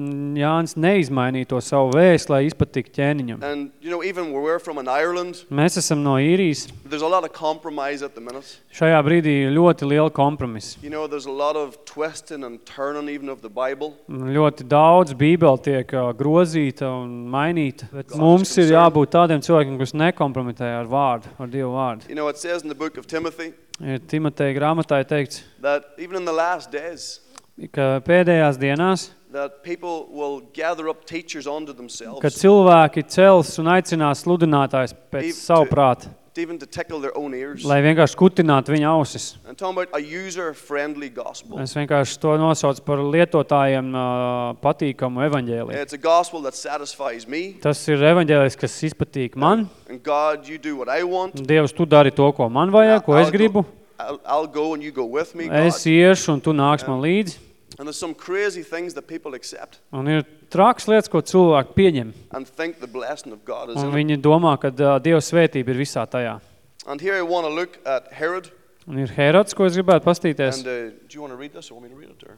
Jānis neizmainīja to savu vēstu, lai izpatiktu ķēniņam. And even where we're from in Ireland, Mēs esam no Īrijas. there's a lot of compromise at the minute. Šajā brīdī ir ļoti liela kompromisa. There's a lot of twisting and turning even of the Bible. Ļoti daudz Bībele tiek grozīta un mainīta. Bet mums ir jābūt tādiem cilvēkiem, kas nekompromitē ar vārdu, ar Dievu vārdu. It says in the book of Timothy Ir Timoteja grāmatā ir teikts, that even in the last days, ka pēdējās dienās, that people will gather up teachers unto themselves, kad cilvēki cels un aicinās sludinātājs pēc savu prātu, even to tickle their own ears. lai vienkārši kutinātu viņa ausis. And talking about a user-friendly gospel. Es vienkārši to nosaucu par lietotājiem patīkamu evaņģēliju. It's a gospel that satisfies me. Tas ir evaņģēlijs, kas izpatīk man. And God, you do what I want. Dievs, tu dari to, ko man vajag, ko es gribu. I'll go and you go with me, God. Es iešu un tu nāks man līdzi. And there's some crazy things that people accept Un ir traks lietas, ko cilvēki pieņem. and think the blessing of God is Un in it. viņi domā, ka Dieva svētība ir visā tajā. And here I want to look at Herod. Un ir Herods, ko es gribētu pastīties. And do you want to read this or want me to read it? Or?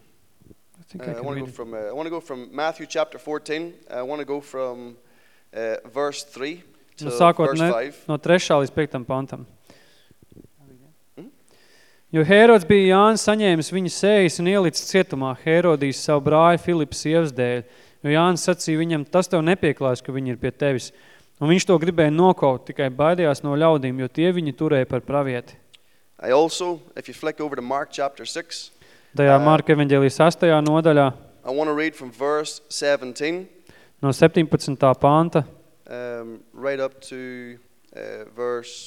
I want to go from Matthew chapter 14. I want to go from verse 3 to Sākot verse 5. no 3. līdz 5. pantam. Jo Herods bija Jānis saņēmis viņa sējas un ielicis cietumā Herodijas savu brāļu Filipa sievas dēļ. Jo Jānis sacīja viņam, tas tev nepieklājas, ka viņi ir pie tevis. Un viņš to gribēja nokaut, tikai baidījās no ļaudīm, jo tie viņi turēja par pravieti. I also, if you flick over to Mark chapter 6, Tajā Marka evaņģēlijas 6. nodaļā I want to read from verse 17 no 17. panta right up to verse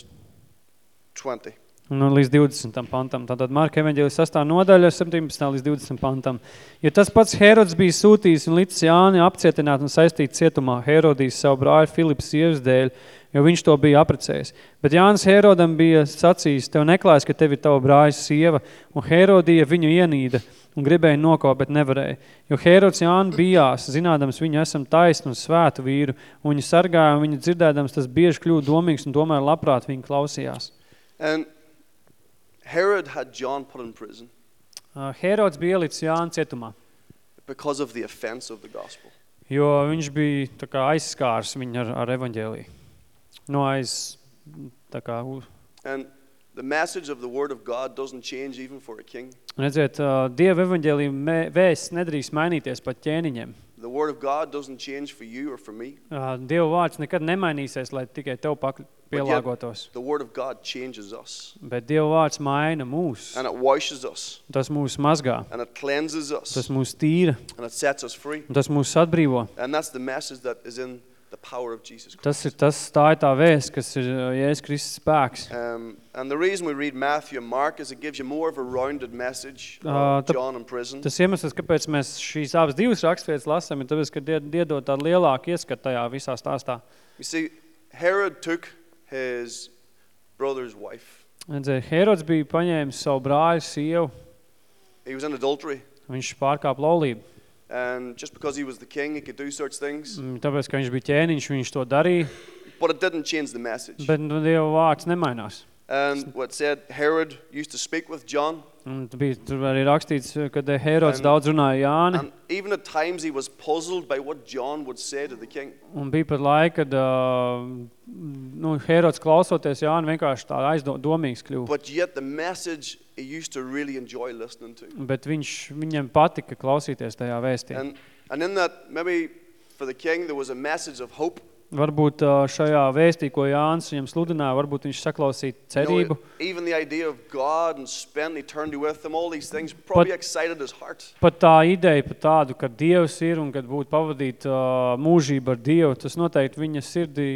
20. un līdz 20. pantam. Tātad Marka evaņģēlijas 6. nodaļa 17. līdz 20. pantam. Jo tas pats Herods bija sūtījis un licis Jāni apcietināt un saistīt cietumā Herodijas savu brāļu Filipa sievas dēļ, jo viņš to bija aprecējis. Bet Jānis Herodam bija sacījis, tev neklājas, ka tev ir tava brāļa sieva, un Herodija viņu ienīda un gribēja nokaut, bet nevarēja. Jo Herods Jāni bijās, zinādams viņu esam taisnu un svētu vīru, un viņu sargāja, un viņu dzirdēdams tas bieži kļūda domīgs, un tomēr labprāt viņu klausījās. And Herod had John put in prison Herods bija ielicis Jāni cietumā, because of the offense of the gospel. jo viņš bija tā kā aizskārs viņu ar evaņģēliju. No tā kā, And the message of the word of God doesn't change even for a king. redziet, Dieva evaņģēlija vēsts nedrīkst mainīties pat ķēniņiem. The word of God doesn't change for you or for me. Dieva vārds nekad nemainīsies, lai tikai tev pielāgotos. The word of God changes us. Bet Dieva vārds maina mūs. And it washes us. Tas mūs mazgā. And it cleanses us. Tas mūs tīra. And it sets us free. Un tas mūs atbrīvo. And that's the message that is in the power of Jesus Christ. Tā ir tā vēsts, kas ir Jēzus Kristus spēks. And the reason we read Matthew and Mark is it gives you more of a rounded message of John in prison. Tas iemesls, kāpēc mēs šīs abas divas rakstvietas lasām, ir tāpēc, ka iedod tādu lielāku ieskatu tajā visā stāstā. You see, Herod took his brother's wife. Herods bija paņēmis savu brāļu sievu. He was in adultery. Viņš pārkāpa laulību. And just because he was the king, he could do such things. Tāpēc, ka viņš bija ķēniņš, viņš to darīja. But it didn't change the message. Bet Dieva vārds nemainās. And what said, Herod used to speak with John. Un tur arī rakstīts, kad Herods daudz runāja Jāni. And even at times he was puzzled by what John would say to the king. Un bija pat laika, kad Herods klausoties Jāni vienkārši tā aizdomīgs kļuva. But yet the message he used to really enjoy listening to. Bet viņam patika klausīties tajā vēstī. And in that, maybe for the king, there was a message of hope. Varbūt šajā vēstī, ko Jānis viņam sludināja, varbūt viņš saklausīja cerību. Even the idea of God and spend eternity with him, all these things probably excited his heart. Pat tā ideja par tādu, ka Dievs ir un kad būtu pavadīt mūžību ar Dievu, tas noteikti viņa sirdī,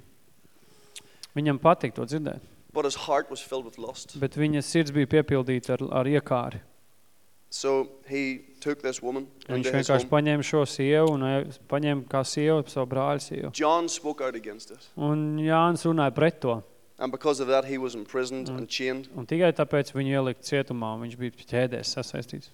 viņam patīk to dzirdēt. But his heart was filled with lust. Bet viņa sirds bija piepildīta ar iekāri. So he took this woman into Viņš his vienkārši home. paņēma šo sievu un paņēma kā sievu savu brāļu sievu. John spoke out against it. Un Jānis runāja pret to. And because of that, he was imprisoned and chained. Un tikai tāpēc viņu ielikt cietumā, un viņš bija ķēdēs sasaistīts.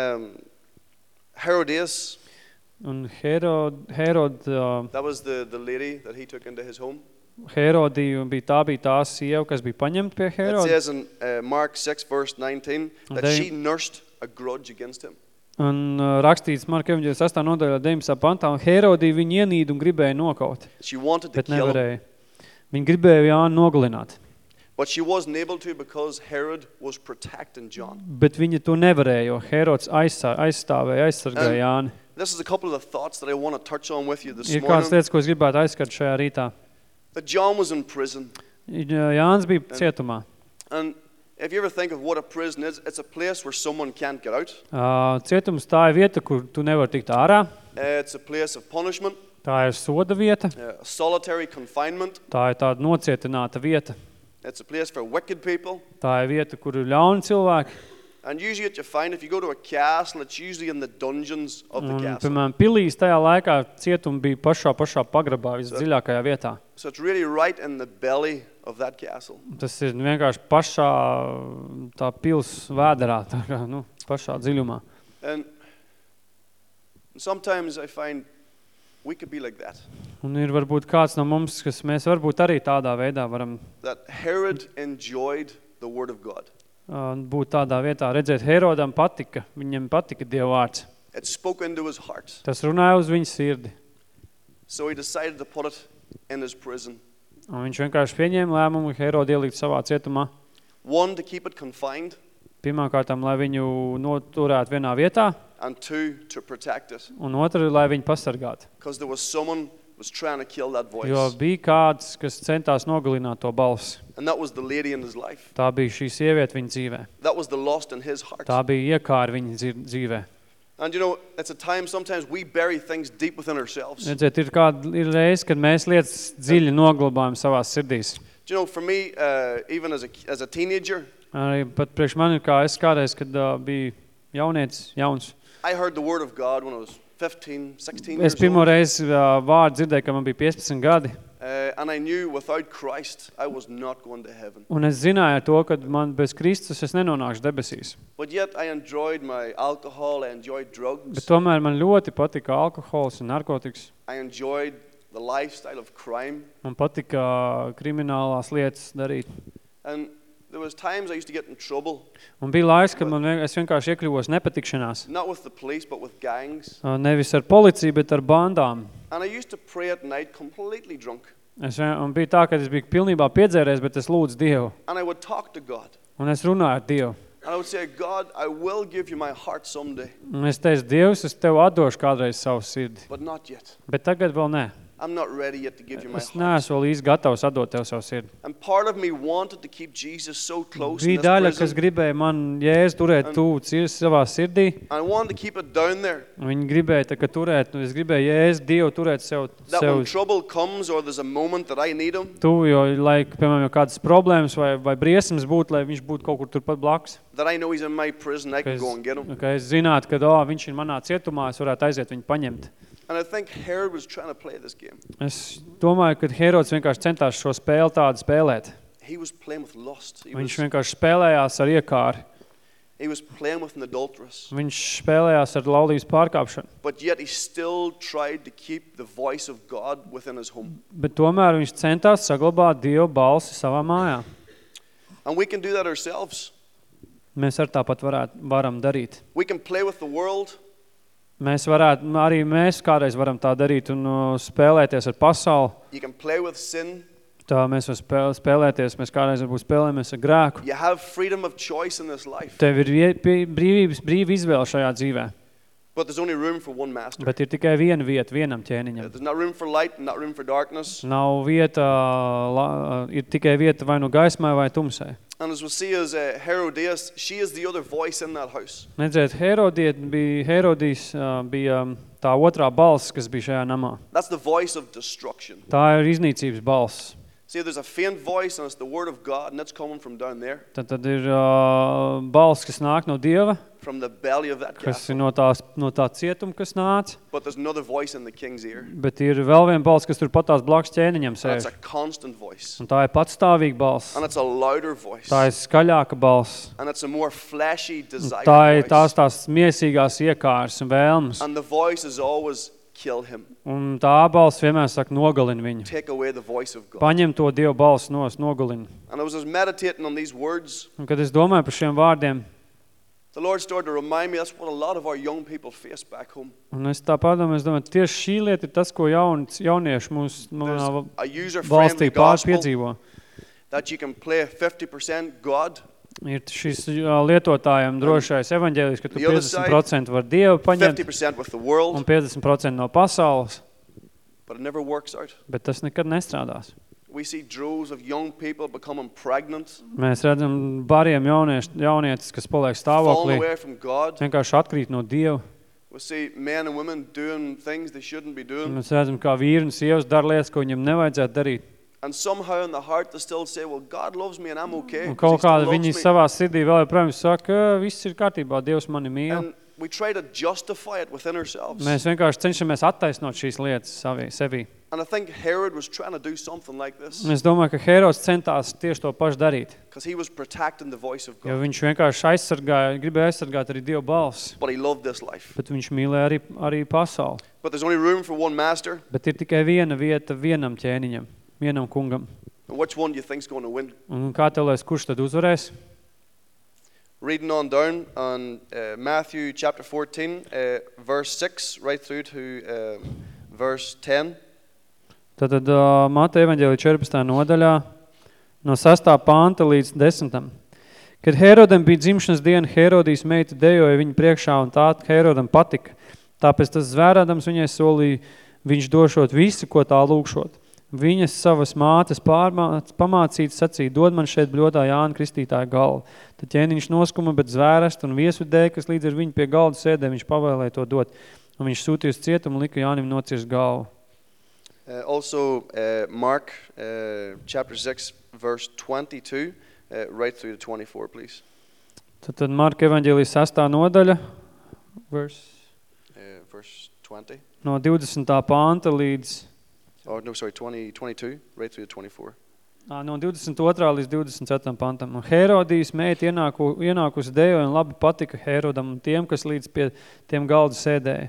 Herodias, Un Herod that was the lady that he took into his home. Herodija bija tā sieva, kas bija paņemta pie It Heroda. says in Mark 6 verse 19 that They- she nursed a grudge against him. Un rakstīts Marka evaņģēlijas 8. nodaļā 19. pantā, un Herodija viņu ienīda un gribēja nokaut, She wanted to bet kill him, nevarēja. Viņa gribēja Jāni nogalināt, but she wasn't able to because Herod was protecting John. bet viņa to nevarēja, jo Herods aizsargāja Jāni. This is a couple of the thoughts that I want to touch on with you this Ir kāds morning. lietas, ko es gribētu aizskart šajā rītā. That John was in prison. Jānis bija cietumā. And if you ever think of what a prison is, it's a place where someone can't get out. Cietums tā ir vieta, kur tu nevar tikt ārā. It's a place of punishment, Tā ir soda vieta. solitary confinement. Tā ir tāda nocietināta vieta. It's a place for wicked people. Tā ir vieta, kur ir ļauni cilvēki. And usually what you find, if you go to a castle, it's usually in the dungeons of the Un, castle. piemēram, pilīs tajā laikā cietumi bija pašā pagrabā, visdziļākajā vietā. So it's really right in the belly of that castle. Tas ir vienkārši pašā tā pils vēderā, tā kā, pašā dziļumā. And sometimes I find we could be like that. Un ir varbūt kāds no mums, kas mēs varbūt arī tādā veidā varam That Herod enjoyed the word of God. Būt tādā vietā. Redzēt, Herodam patika, viņam patika Dieva vārds. It spoke into his heart. Tas runāja uz viņa sirdi. So he decided to put it in his prison. Un viņš vienkārši pieņēma lēmumu Herodu ielikt savā cietumā. One, to keep it confined, Pirmkārtām, lai viņu noturētu vienā vietā, and two, to protect it. un otru, lai viņu pasargātu. Because there was someone was trying to kill that voice. Jo bija kāds, kas centās nogalināt to balsi. And that was the lady in his life. Tā bija šī sieviete viņa dzīvē. That was the lost in his heart. Tā bija iekāra viņa dzīvē. And you know, it's a time sometimes we bury things deep within ourselves. Redziet, ir reize, kad mēs lietas dziļi noglabājam savās sirdīs. Do you know, for me, even as a teenager, Arī pat priekš mani, kā es kādreiz, kad biju jauns. I heard the word of God when I was 15, 16 Es years pirmo old. reizi vārdu dzirdēju, kad man bija 15 gadi. And I knew without Christ, I was not going to heaven. Un es zināju to, ka man bez Kristus es nenonākšu debesīs. But yet I enjoyed my alcohol, I enjoyed drugs, Bet tomēr man ļoti patika alkohols un narkotikas. I enjoyed the lifestyle of crime. Man patika kriminālās lietas darīt. And there was times I used to get in trouble, Un bija laiks, kad es vienkārši iekļuvos nepatikšanās. not with the police, but with gangs. Nevis ar policiju, bet ar bandām. And I used to pray at night completely drunk. Un bija tā, ka es biju pilnībā piedzēries, bet es lūdzu Dievu. And I would talk to God. Un es runāju ar Dievu. And I would say, God, I will give you my heart someday, Un es teicu, Dievs, es tev atdošu kādreiz savu sirdi. but not yet. Bet tagad vēl nē. I'm not ready yet to give you my Es heart. neesmu vēl īsti gatavs atdot tev savu sirdi. And part of me wanted to keep Jesus so close in Bija this daļa, kas prison. gribēja man Jēzu turēt tuvu savā sirdī. I wanted to keep it down there. Viņi gribēja tā, ka turēt, es gribēju Jēzu Dievu turēt That when sev trouble comes or there's a moment that I need him, tuvu, jo, lai, piemēram, jau kādas problēmas vai briesmas būtu, lai viņš būtu kaut kur turpat blakus. that I know he's in my prison, I Ka can go and get him. es zinātu, ka viņš ir manā cietumā, es varētu aiziet viņu paņemt. And I think Herod was trying to play this game. Es domāju, ka Herods vienkārši centās šo spēli tādu spēlēt. He was playing with lust. Viņš vienkārši spēlējās ar iekāri. He was playing with an adulteress. Viņš spēlējās ar laulības pārkāpšanu. But yet he still tried to keep the voice of God within his home. Bet tomēr viņš centās saglabāt Dievu balsi savā mājā. And we can do that ourselves. Mēs ar tāpat varam darīt. We can play with the world. Arī mēs kādreiz varam tā darīt un spēlēties ar pasauli. You can play with sin. Tā mēs varam spēlēties, mēs kādreiz varbūt spēlējamies ar grēku. You have freedom of choice in this life. Tev ir brīva izvēle šajā dzīvē. But there's only room for one master. Bet ir tikai viena vieta vienam ķēniņam. There's not room for light and not room for darkness. Nav vieta, ir tikai vieta vai nu gaismai vai tumsai. And as we see as Herodias, she is the other voice in that house. Nedzēt, Herodijs bija tā otrā balss, kas bija šajā namā. That's the voice of destruction. Tā ir iznīcības balss. See, there's a faint voice and it's the word of God and it's coming from down there, Tad ir balss, kas nāk no Dieva, from the belly of that kas castle. ir no tā cietuma, kas nāca. But there's another voice in the king's ear. Bet ir vēl viena balss, kas tur patās blakus ķēniņam And it's sēž. a constant voice. Un tā ir patstāvīga balss. And it's a louder voice. Tā ir skaļāka balss. And it's a more fleshy, desired Tā ir voice. tās miesīgās iekāras un vēlmes. And the voice is always kill him. Un tā balss vienmēr saka nogalina viņu. Take away the voice of God. Paņem to Dievu balss nogalina. And I was just meditating on these words. Un kad es domāju par šiem vārdiem, The Lord started to remind me that's what a lot of our young people face back home. un es tā padomāju, tieši šī lieta ir tas, ko jaunieši manā A user-friendly valstī gospel piedzīvo. that you can play 50% God, Ir šis lietotājiem drošais evaņģēlijs, ka tu The other 50% var Dievu paņemt 50% with the world, un 50% no pasaules, but it never works out. bet tas nekad nestrādās. We see droves of young people becoming pregnant, Mēs redzam bariem jaunietis, kas paliek falling stāvoklī, away from God. vienkārši atkrīt no Dieva. We see men and women doing things they shouldn't be doing. Mēs redzam, kā vīri un sievas dara lietas, ko viņam nevajadzētu darīt. And somehow in the heart they still say, well, God loves me and I'm okay. Un 'cause he kaut still kādi loves viņi me. savā sirdī vēl joprojām saka, viss ir kārtībā, Dievs mani mīl. And we try to justify it within ourselves. Mēs vienkārši cenšamies attaisnot šīs lietas sevī. And I think Herod was trying to do something like this Un es domāju, ka Herods centās tieši to pašu darīt, because he was protecting the voice of jo God. viņš vienkārši gribēja aizsargāt arī Dievu balsi, But he loved this life. bet viņš mīlēja arī pasauli. But there's only room for one master. Bet ir tikai viena vieta vienam ķēniņam, vienam kungam. And which one do you think is going to win? Un kā tev liekas, kurš tad uzvarēs? Reading on down on Matthew chapter 14, verse 6, right through to verse 10. Tātad Mateja evaņģēlija 14. nodaļā, no 6. panta līdz 10. Kad Herodam bija dzimšanas diena, Herodijas meita dejoja viņa priekšā, un tā Herodam patika. Tāpēc tas zvērādams viņai solīja, viņš došot visu, ko tā lūkšot. Viņas savas mātes pamācīt sacīja, dod man šeit bļodā Jāna Kristītāja galvu. Tad ķēniņš noskuma, bet zvērest un viesudēja, kas līdz ar viņu pie galda sēdē, viņš pavēlēja to dot. Un viņš sūtīja uz cietumu un lika Jānim nocirst galvu. Mark chapter 6, verse 22, right through to 24, please. Tad Marka evaņģēlijas 6. nodaļa, verse 20. No 20. panta līdz... 22, right through to 24. No 22. līdz 24. pantam. Un Herodijas meita ienākusi dejo un labi patika Herodam un tiem, kas līdz pie tiem galdu sēdēja.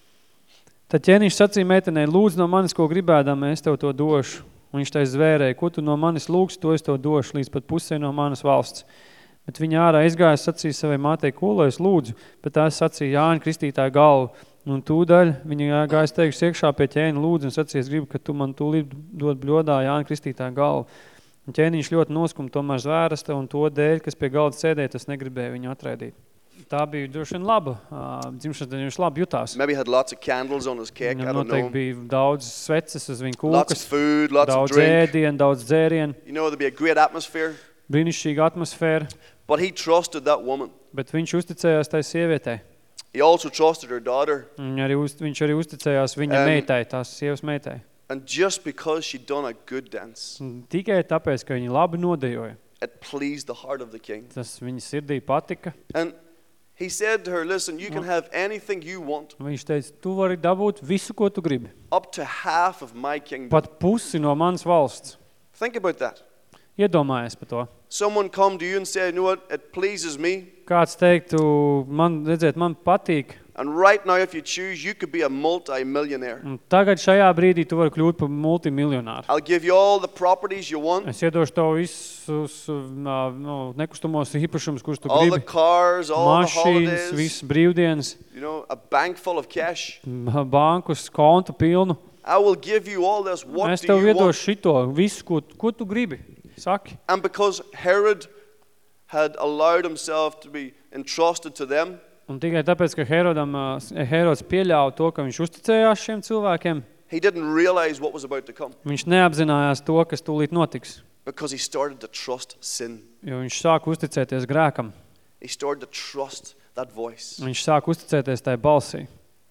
Tad ķēniņš sacīja meitenei, lūdz no manis, ko gribēdam, es tev to došu. Un viņš tai zvērēja, ko tu no manis lūgsi, to es tev došu, līdz pat pusē no manas valsts. Bet viņa ārā izgāja, sacīja savai mātei, ko lai es lūdzu, bet tā sacīja Jāņa Kristītāja galvu. Un tūdaļ viņa gājas teikšas iekšā pie ķēni lūdzu un sacīja, es gribu, ka tu man tūlīt dod bļodā Jāņa Kristītāja galvu. Un ķēniņš ļoti noskuma tomēr zvērasta un to dēļ, kas pie galda sēdēja, tas negribēja viņu atraidīt. Tā bija droši vien laba. Dzimšanas diena viņš labi jutās. Maybe had lots of candles on his cake, I don't know. Noteikti bija daudz sveces uz viņa Lots of kūkas, food, lots of daudz drink. ēdienu, daudz dzērienu, You know, there'd be a great atmosphere. brīnišķīga atmosfēra, But he trusted that woman. bet viņš uzticējās tai sievietei. He also trusted her daughter. Viņš arī uzticējās viņa meitai, tās sievas meitai. And just because she'd done a good dance, Tikai tāpēc, ka viņa labi nodejoja. it pleased the heart of the king. Tas viņa sirdī patika. And he said to her, listen, you can have anything you want, Viņš teica, tu vari dabūt visu, ko tu gribi. up to half of my kingdom. Pat pusi no manas valsts. Think about that. Iedomājies par to. Someone come to you and say, you know what, it pleases me. Kāds teiktu, man patīk. And right now, if you choose, you could be a multi-millionaire. Un tagad šajā brīdī tu vari kļūt par multimiljonāru. I'll give you all the properties you want, Es iedošu tev visus nekustamos īpašumus, kurus tu all the gribi. cars, all the Mašīnas, holidays, visas brīvdienas, you know, a bank full of cash. bankus, kontu pilnu. I will give you all this. What Es do tev you want? iedošu šito, visu, ko tu gribi. Saki. And because Herod had allowed himself to be entrusted to them, Un tikai tāpēc, ka Herods pieļāva to, ka viņš uzticējās šiem cilvēkiem, he didn't realize what was about to come viņš neapzinājās to, kas tūlīt notiks. because he started to trust sin. Jo viņš sāka uzticēties grēkam. He started to trust that voice. Viņš sāka uzticēties tai balsī.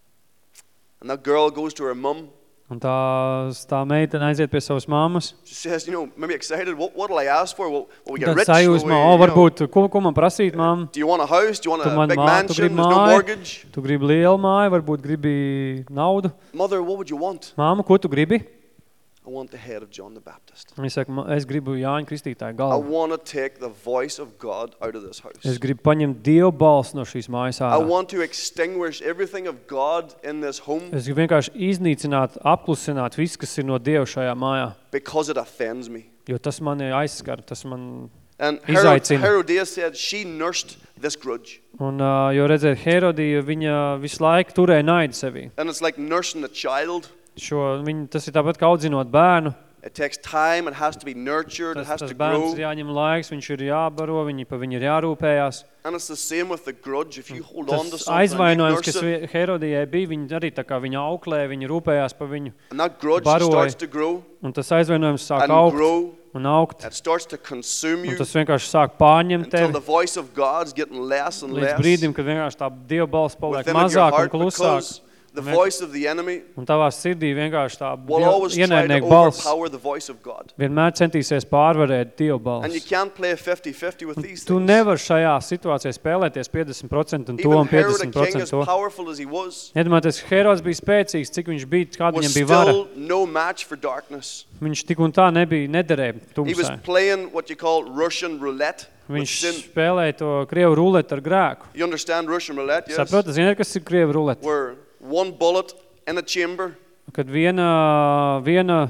And that girl goes to her mum. Un tā meitene aiziet pie savas mammas. She says, you know, maybe excited, what'll I ask for? Will we get Tad rich? sajūsmā, Will we, you know, varbūt, ko man prasīt, mamma? do you want a house? Do you want Tu a man big tu mansion? gribi There's no māju, mortgage. tu gribi lielu māju, varbūt gribi naudu. Mother, what would you want? Mamma, ko tu gribi? I want the head of John the Baptist. Viņa saka, es gribu Jāņa Kristītāja I galvu. want to take the voice of God out of this house. Es gribu paņemt Dievu balsi no šīs mājas I ārā. want to extinguish everything of God in this home Es gribu vienkārši iznīcināt, apklusināt visu, kas ir no Dieva šajā mājā. because it offends me. Jo tas mani aizskar, tas man... And Izaicina. Herodias said she nursed this grudge. Un, jo redzēt, Herodija, viņa visu laiku turēja naidu sevī. And it's like nursing a child. Tas ir tāpat kā audzinot bērnu. It takes time, it has to be nurtured, it has Tas to bērns grow. ir jāņem laiks, viņš ir jābaro, par viņu ir jārūpējās. And it's the same with the grudge. If you hold on to Tas something and you aizvainojums, nurse kas it, Herodijai bija, viņa arī tā kā viņa auklē, viņa rūpējās par viņu. and that grudge baroja. starts to grow Un tas aizvainojums sāk and augt grow, un augt. it starts to consume Un you tas vienkārši sāk pārņemt until tevi the voice of God's getting less and līdz less brīdim, kad vienkārši tā Dieva balss paliek within of your mazāk un heart klusāk. because the voice of the enemy Un tavā sirdī vienkārši tā will always try to ienaidnieka balss overpower the voice of God. vienmēr centīsies pārvarēt Dieva And you balss. can't play 50-50 with these Tu things. nevar šajā situācijā spēlēties 50% un to Even un Herod the king, 50% as to. powerful as he was Iedomājieties, Herods bija spēcīgs, cik viņš bija, kāda was viņam bija vara. still no match for darkness. Viņš tik un tā nederēja He was tumsai. playing what you call Russian roulette with Viņš sin. spēlēja to Krievu ruleti ar grēku. You understand Russian roulette, yes? Saprotat, ziniet, kas ir Krievu ruleti? Where one bullet in a chamber Kad viena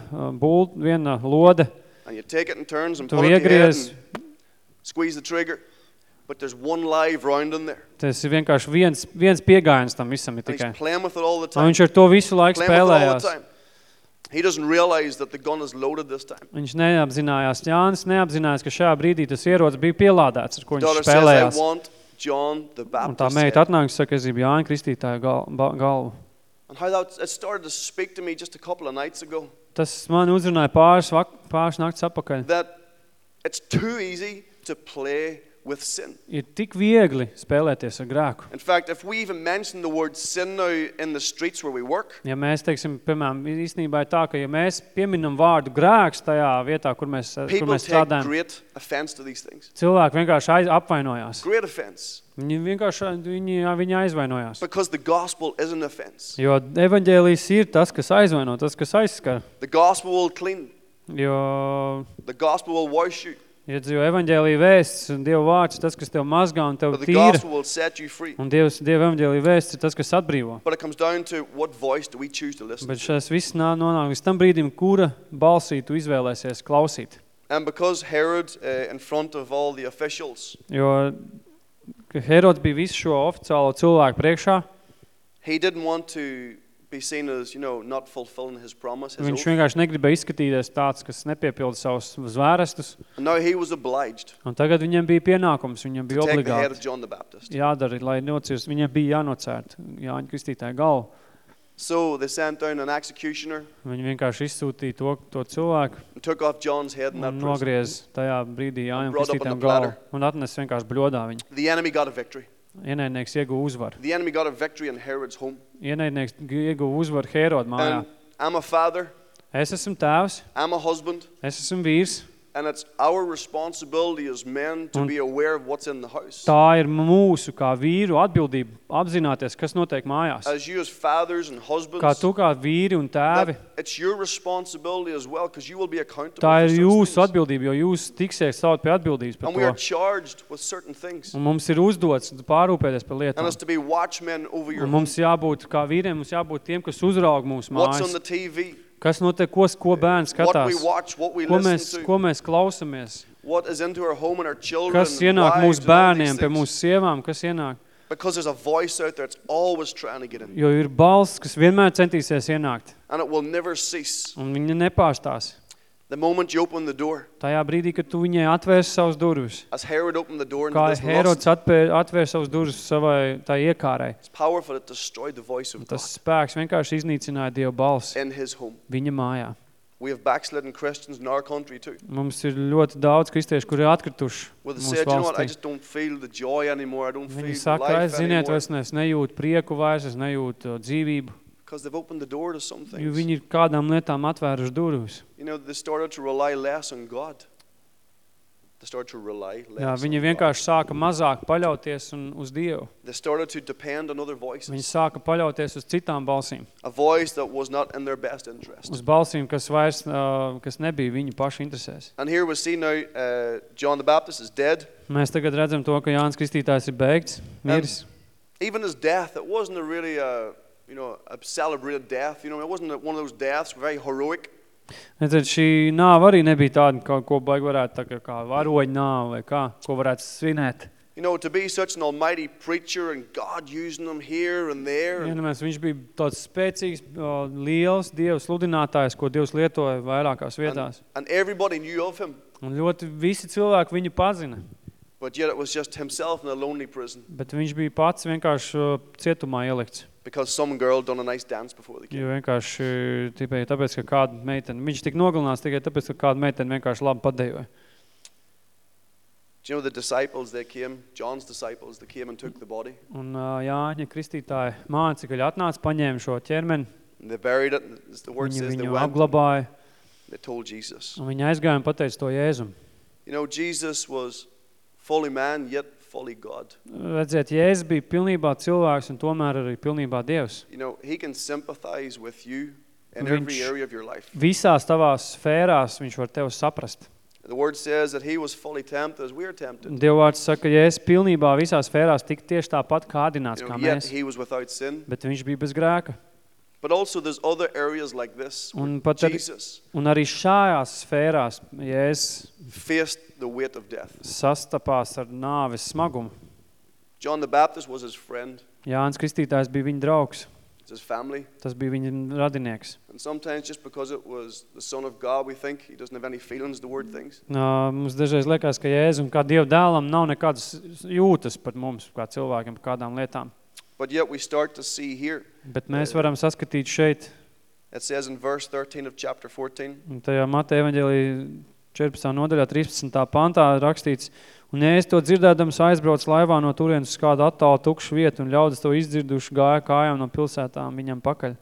lode, and you take it in turns and tu pull it to your head iegriez, and squeeze the trigger, but there's one live round in there. tas ir vienkārši viens piegājiens tam visam ir And tikai. he's playing with it all the Un time. viņš ar to visu laiku Playing with it all the spēlējās. time. He doesn't realize that the gun is loaded this time. Viņš Jānis neapzinājās, ka šajā brīdī tas ierocis bija pielādēts, ar ko viņš Daughter says, I spēlējās. want John the Un tā Baptist. meita atnāk un saka, es gribu Jāņa Kristītāja galvu. And how that it started to speak to me just a couple of nights ago. Tas man uzrunāja pāris nakts atpakaļ. That it's too easy to play with sin. Ir tik viegli spēlēties ar grēku. In fact, if we even mention the word sin now in the streets where we work, Ja mēs, teiksim, piemēram, īstenībā ir tā, ka ja mēs pieminam vārdu grēks tajā vietā, kur mēs people take strādājam, great offense to these things. cilvēki vienkārši apvainojās. Great offense. Viņi vienkārši viņi aizvainojās. Because the gospel is an offense. Jo evaņģēlijs ir tas, kas aizvaino, tas, kas aizskar. The gospel will clean. Jo The gospel will wash you. jo evaņģēlija vēsts un Dieva vārds, tas, kas tev mazgā un tev But the tīra. gospel will set you free. Un Dieva evaņģēlija vēsts ir tas, kas atbrīvo. But it comes down to what voice do we choose to listen Bet to. šis viss nonāk līdz tam brīdim, kura balsī tu izvēlēsies klausīt. And because Herod, in front of all the officials, Jo Herods bija visu šo oficiālo cilvēku priekšā. he didn't want to be seen as, not fulfilling his promise, his Viņš oath. vienkārši negribēja izskatīties tāds, kas nepiepilda savus zvērestus. And now he was obliged Un tagad viņam bija pienākums, viņam bija to take the head of obligāti John the Baptist. jādara, lai nocirst. Viņam bija jānocērt Jāņa Kristītāja galvu. So they sent down an executioner Viņi vienkārši izsūtīja to cilvēku and took off John's head in that un prison. nogriez tajā brīdī Jāņa brought up on Kristītājam the galvu platter. un atnes vienkārši bļodā viņu. The enemy got a victory. Ienaidnieks ieguva uzvaru. The enemy got a victory in Herod's home. Ienaidnieks ieguva uzvaru Heroda mājā. And I'm a father, Es esmu tēvs, I'm a husband, es esmu vīrs. and it's our responsibility as men to be aware of what's in the house. Tā ir mūsu kā vīru atbildība apzināties, kas notiek mājās. As you as fathers and husbands, Kā tu kā vīri un tēvi, that it's your responsibility as well, because you will be accountable tā for ir such jūsu things. atbildība, jo jūs tiksiet stāvot pie atbildības par And we are to. charged with certain things. Un mums ir uzdots pārrūpēties par And lietām. it's to be watchmen over your Un home. mums jābūt, kā vīriem, mums jābūt tiem, kas uzraug mūsu What's on mājas. the TV, Kas notiek, ko bērns what we skatās, watch, what we ko listen to, mēs klausamies, what is into our home and our children, kas and ienāk wives mūsu and all these bērniem, pie things. mūsu sievām, kas ienāk. Because there's a voice out there, it's always trying to get in. Jo ir balss, kas vienmēr centīsies ienākt. And it will never cease. Un viņa nepārstās. The moment you open the door, Tajā brīdī, kad tu viņai atvērsi savus durvis. as Herod opened the door into Kā this Herods lust, atvērsa savus durvis savai tai iekārai. it's powerful, it destroyed the voice of God Tas spēks vienkārši iznīcināja Dieva balsi in his home. viņa mājā. We have backslidden Christians in our country too. Mums ir ļoti daudz kristiešu, kuri ir atkrituši Where they mūsu said, I valstī. just don't feel the joy anymore, I don't Viņi feel saka, life ziniet, anymore. es nejūtu prieku vairs, es nejūtu dzīvību, Because they've opened the door to some jo things. viņi ir kādām lietām atvēruši durvis. They started to rely less on God. They started to rely less Jā, viņi on God. vienkārši sāka mazāk paļauties uz Dievu. They started to depend on other voices. Viņi sāka paļauties uz citām balsīm. A voice that was not in their best interest. Uz balsīm, kas nebija viņu pašu interesēs. And here we see now John the Baptist is dead. Mēs tagad redzam to, ka Jānis Kristītājs ir beigts, miris. Even his death, it wasn't a really a celebrated death. It wasn't one of those deaths, very heroic. Redzēt, šī nāva arī nebija tāda, ko baigi varētu kā varoņa nāva vai kā, ko varētu svinēt. To be such an almighty preacher and God using him here and there. Viņš bija tāds spēcīgs, liels Dieva sludinātājs, ko Dievs lietoja vairākās vietās. And everybody knew of him. Un ļoti visi cilvēki viņu pazina. But yet it was just himself in a lonely prison. Bet viņš bija pats vienkārši cietumā ielikts. Because some girl done a nice dance before the king. Jo vienkārši tāpēc, ka kāda meitene, viņš tika nogalināts tikai tāpēc, ka kāda meitene vienkārši labi padejoja. Do you know the disciples, they came, John's disciples, they came and took the body. Un Jāņa Kristītāja mācekļi atnāca, paņēma šo ķermeni, And they buried it. And as the word says, they viņu went. apglabāja, They told Jesus. un viņi aizgāja un pateica to Jēzum. Jesus was fully man, yet fully God. Redziet, Jēzus bija pilnībā cilvēks un tomēr arī pilnībā Dievs. He can sympathize with you in Viņš- every area of your life. Visās tavās sfērās viņš var tevi saprast. The word says that he was fully tempted as we are tempted. Dieva vārds saka, ka Jēzus pilnībā visās sfērās tika tieši tāpat kādināts kā Yet mēs, he was without sin. bet viņš bija bez grēka. But also there's other areas like this where Un pat arī, Jesus un arī šajās sfērās Jēzus faced the weight of death. sastapās ar nāves smagumu. John the Baptist was his friend, Jānis Kristītājs bija viņa draugs, his family. tas bija viņa radinieks. And sometimes just because it was the Son of God, we think he doesn't have any feelings toward things. Mums dažreiz liekas, ka Jēzum kā Dieva dēlam nav nekādas jūtas par mums, kā cilvēkiem, par kādām lietām. But yet we start to see here. Bet mēs varam saskatīt šeit. It says in verse 13 of chapter 14. Un tajā Mateja evaņģēlija 14. nodaļā 13. pantā rakstīts, un ja es to dzirdēdams aizbrauc laivā no turienes uz kādu attālu tukšu vietu, un ļaudis to izdzirduši gāja kājām no pilsētām viņam pakaļ.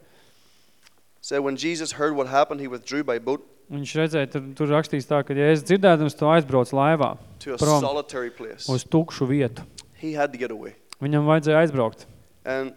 So when Jesus heard what happened, he withdrew by boat. Viņš redzēja, tur rakstīts tā, ka ja es dzirdēdams to aizbrauc laivā to a prom solitary place. uz tukšu vietu. He had to get away. Viņam vajadzēja aizbraukt. And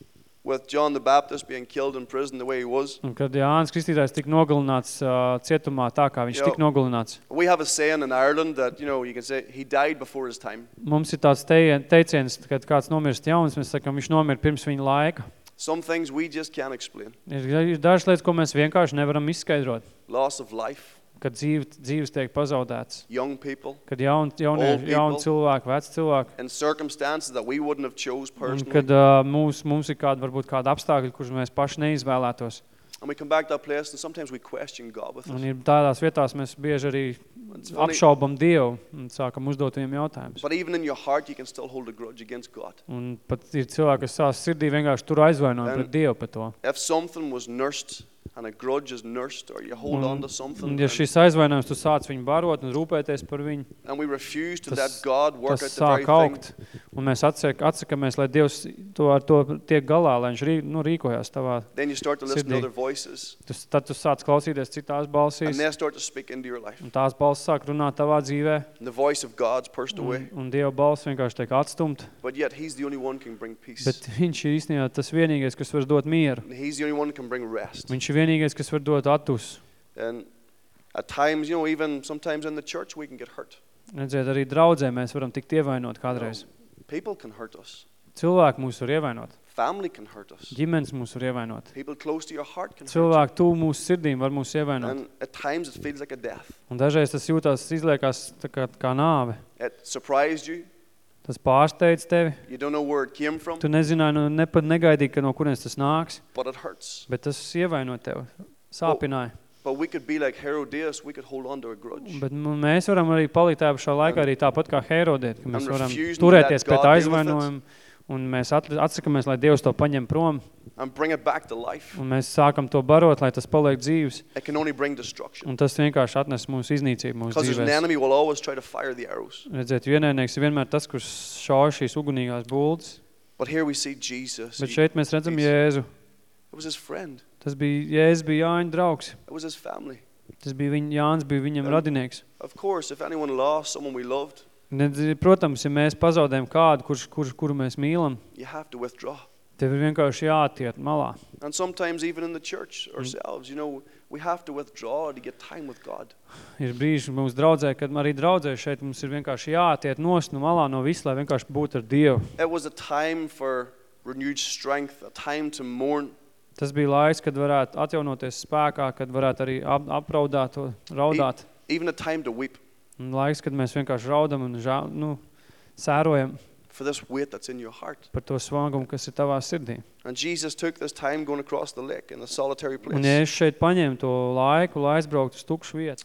with John the Baptist being killed in prison the way he was, Un kad Jānis Kristītājs tika nogalināts cietumā tā, kā viņš tika nogalināts. we have a saying in Ireland that, you can say he died before his time. Mums ir tāds teiciens, kad kāds nomirst jauns, mēs sakam, viņš nomira pirms viņa laika. Some things we just can't explain. Ir dažas lietas, ko mēs vienkārši nevaram izskaidrot. Loss of life, Kad dzīves tiek pazaudēts. young people, Kad jauni cilvēki, veci cilvēki. in circumstances that we wouldn't have chose Un personally. kad mums ir varbūt kādi apstākļi, kurus mēs paši neizvēlētos. And we come back to that place and sometimes we question God with Un it. ir tādās vietās mēs bieži arī It's funny, apšaubam Dievu un sākam uzdot viņam jautājumus. but even in your heart you can still hold a grudge against God. Un pat ir cilvēki, kas savā sirdī vienkārši tur aizvainoja pret Dievu par to. If something was nursed and a grudge is nursed, or you hold on to something, Un ja šis aizvainojums, tu sāc viņu barot un rūpēties par viņu, and we refuse to tas- let God work out tas the very sāk thing, augt. Un mēs atsakamies, lai Dievs ar to tiek galā, lai viņš rīkojās tavā. then you start to listen to sirdī. other voices, Tad tu sāc klausīties citās and balsīs, they start to speak into your life. un tās balss sāk runāt tavā dzīvē, And the voice of God's pushed away, un Dieva balss vienkārši tiek atstumta. but yet He's the only one who can bring peace. Bet viņš ir īstenībā tas vienīgais, kas var dot mieru. And He's the only one who can bring rest. Viņš ir vienīgais, kas var dot attus. And at times, even sometimes in the church, we can get hurt. Redziet, arī draudzē mēs varam tikt ievainot kādreiz. People can hurt us. Cilvēki mūs var ievainot. Family can hurt us. Ģimenes mūs var ievainot. People close to your heart can hurt Cilvēki tuvu mūsu sirdīm var mūs you. ievainot. And at times it feels like a death. Un dažreiz tas izliekās tā kā nāve. It surprised you. Tas pārsteidz tevi. You don't know where it came from, Tu nezināji, pat negaidīji, ka no kurienes tas nāks. but it hurts. Bet tas ievainot tevi. Sāpināja. But we could be like Herodias, we could hold on to a grudge. Bet mēs varam arī palikt tajā pašā laikā arī tāpat kā Herodiet, ka mēs And varam refuse to turēties let pret God deal with aizvainojumu, un mēs atsakamies, lai Dievs to paņem prom, And bring it back to life. un mēs sākam to barot, lai tas paliek dzīvs, It can only bring destruction. un tas vienkārši atnes mūsu iznīcību mūsu Because an dzīvēs. enemy will always try to fire the arrows. Redziet, vienēnieks ir vienmēr tas, kurš šauj šīs ugunīgās buldes, But here we see Jesus. bet šeit mēs redzam Jēzu. It was his friend. Tas bija, Jēzus bija Jāņa draugs. It was his family. Tas bija Jānis bija viņam radinieks. Of course, if anyone lost someone we loved, Protams, ja mēs pazaudējam kādu, kuru mēs mīlam, you have to withdraw. tev ir vienkārši jātiet malā. And sometimes even in the church ourselves, we have to withdraw to get time with God. Ir brīži mūsu draudzē, kad arī draudzē šeit mums ir vienkārši jātiet nost no malā no visu, lai vienkārši būtu ar Dievu. It was a time for renewed strength, a time to mourn. Tas bija laiks, kad varētu atjaunoties spēkā, kad varētu arī apraudāt, raudāt. Even a time to weep Un laiks, kad mēs vienkārši raudam un sērojam for this weight that's in your heart. par to smagumu, kas ir tavā sirdī. And Jesus took this time going across the lake in a solitary place. Un ja es šeit paņēmu to laiku, lai aizbrauktu uz tukšu vietu,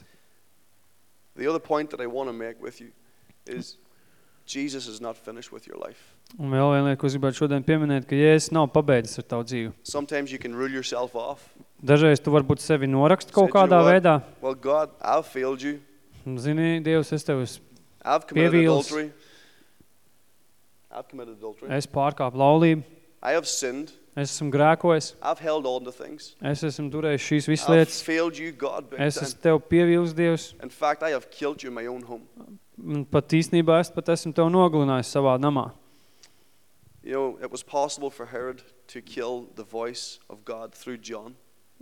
The other point that I want to make with you is Jesus is not finished with your life. un vēl viena lieta, ko es gribētu šodien pieminēt, ka Jēzus nav pabeidzis ar tavu dzīvi. Sometimes you can rule yourself off. Dažreiz tu varbūt sevi norakst kaut Said, you kādā know what? veidā. Well, God, I've failed you. Un zini, Dievs, es tev I've committed Pievīls. adultery. I've committed adultery. es pārkāpu laulību, I have sinned. es esmu grēkojis, I've held on to things. es esmu turējis šīs visas I've lietas, failed you, God, big es time. esmu tev pievīlis, Dievs, In fact, I have killed you in my own home. un pat īstenībā es pat esmu tev nogalinājis savā namā. It was possible for Herod to kill the voice of God through John.